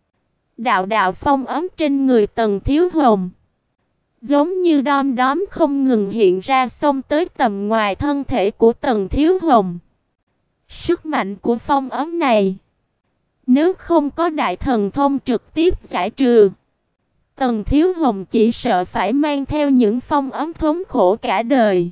Đạo đạo phong ấm trên người Tần Thiếu Hồng, giống như đom đóm không ngừng hiện ra xông tới tầm ngoài thân thể của Tần Thiếu Hồng. Sức mạnh của phong ấm này, nếu không có đại thần thông trực tiếp giải trừ, Tần Thiếu Hồng chỉ sợ phải mang theo những phong ấm thống khổ cả đời.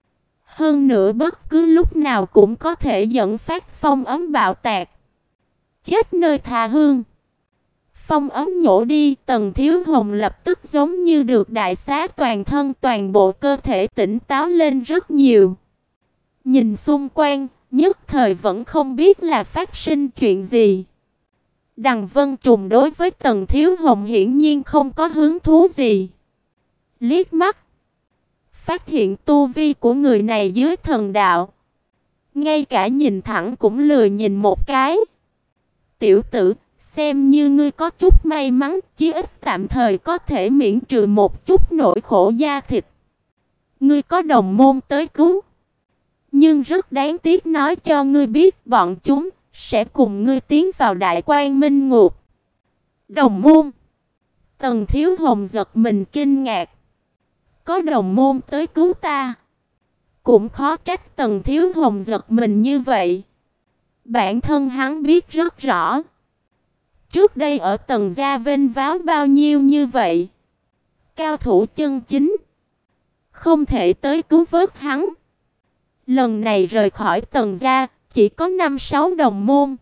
Hơn nữa bất cứ lúc nào cũng có thể dẫn phát phong ấm bạo tạc, chết nơi tha hương. Phong ấm nhổ đi, Tần Thiếu Hồng lập tức giống như được đại xá toàn thân, toàn bộ cơ thể tỉnh táo lên rất nhiều. Nhìn xung quanh, nhất thời vẫn không biết là phát sinh chuyện gì. Đằng Vân Trùng đối với Tần Thiếu Hồng hiển nhiên không có hứng thú gì. Liếc mắt, phát hiện tu vi của người này dưới thần đạo. Ngay cả nhìn thẳng cũng lười nhìn một cái. Tiểu tử, xem như ngươi có chút may mắn, chí ít tạm thời có thể miễn trừ một chút nỗi khổ da thịt. Ngươi có đồng môn tới cứu, nhưng rất đáng tiếc nói cho ngươi biết, bọn chúng sẽ cùng ngươi tiến vào Đại Quang Minh Ngục. Đồng môn? Tần Thiếu Hồng giật mình kinh ngạc. Có đồng môn tới cứu ta? Cũng khó trách Tần Thiếu Hồng giật mình như vậy. Bản thân hắn biết rất rõ. Trước đây ở Tần gia vênh váo bao nhiêu như vậy. Cao thủ chân chính không thể tới cứu vớt hắn. Lần này rời khỏi Tần gia, chỉ có năm sáu đồng môn.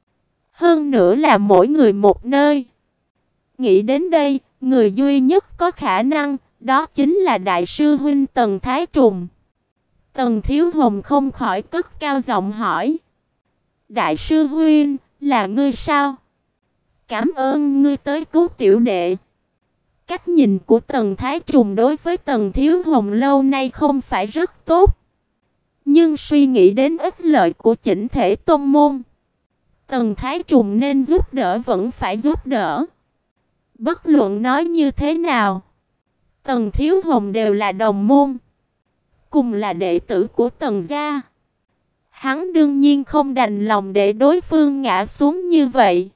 Hơn nữa là mỗi người một nơi. Nghĩ đến đây, người duy nhất có khả năng, đó chính là đại sư huynh Tần Thái Trùng. Tần Thiếu Hồng không khỏi cất cao giọng hỏi. Đại sư huynh, là ngươi sao? Cảm ơn ngươi tới cứu tiểu đệ. Cách nhìn của Tần Thái Trùng đối với Tần Thiếu Hồng lâu nay không phải rất tốt. Nhưng suy nghĩ đến ích lợi của chỉnh thể tôn môn, Tần Thái Trùng nên giúp đỡ vẫn phải giúp đỡ. Bất luận nói như thế nào, Tần Thiếu Hồng đều là đồng môn, cùng là đệ tử của Tần gia. Hắn đương nhiên không đành lòng để đối phương ngã xuống như vậy.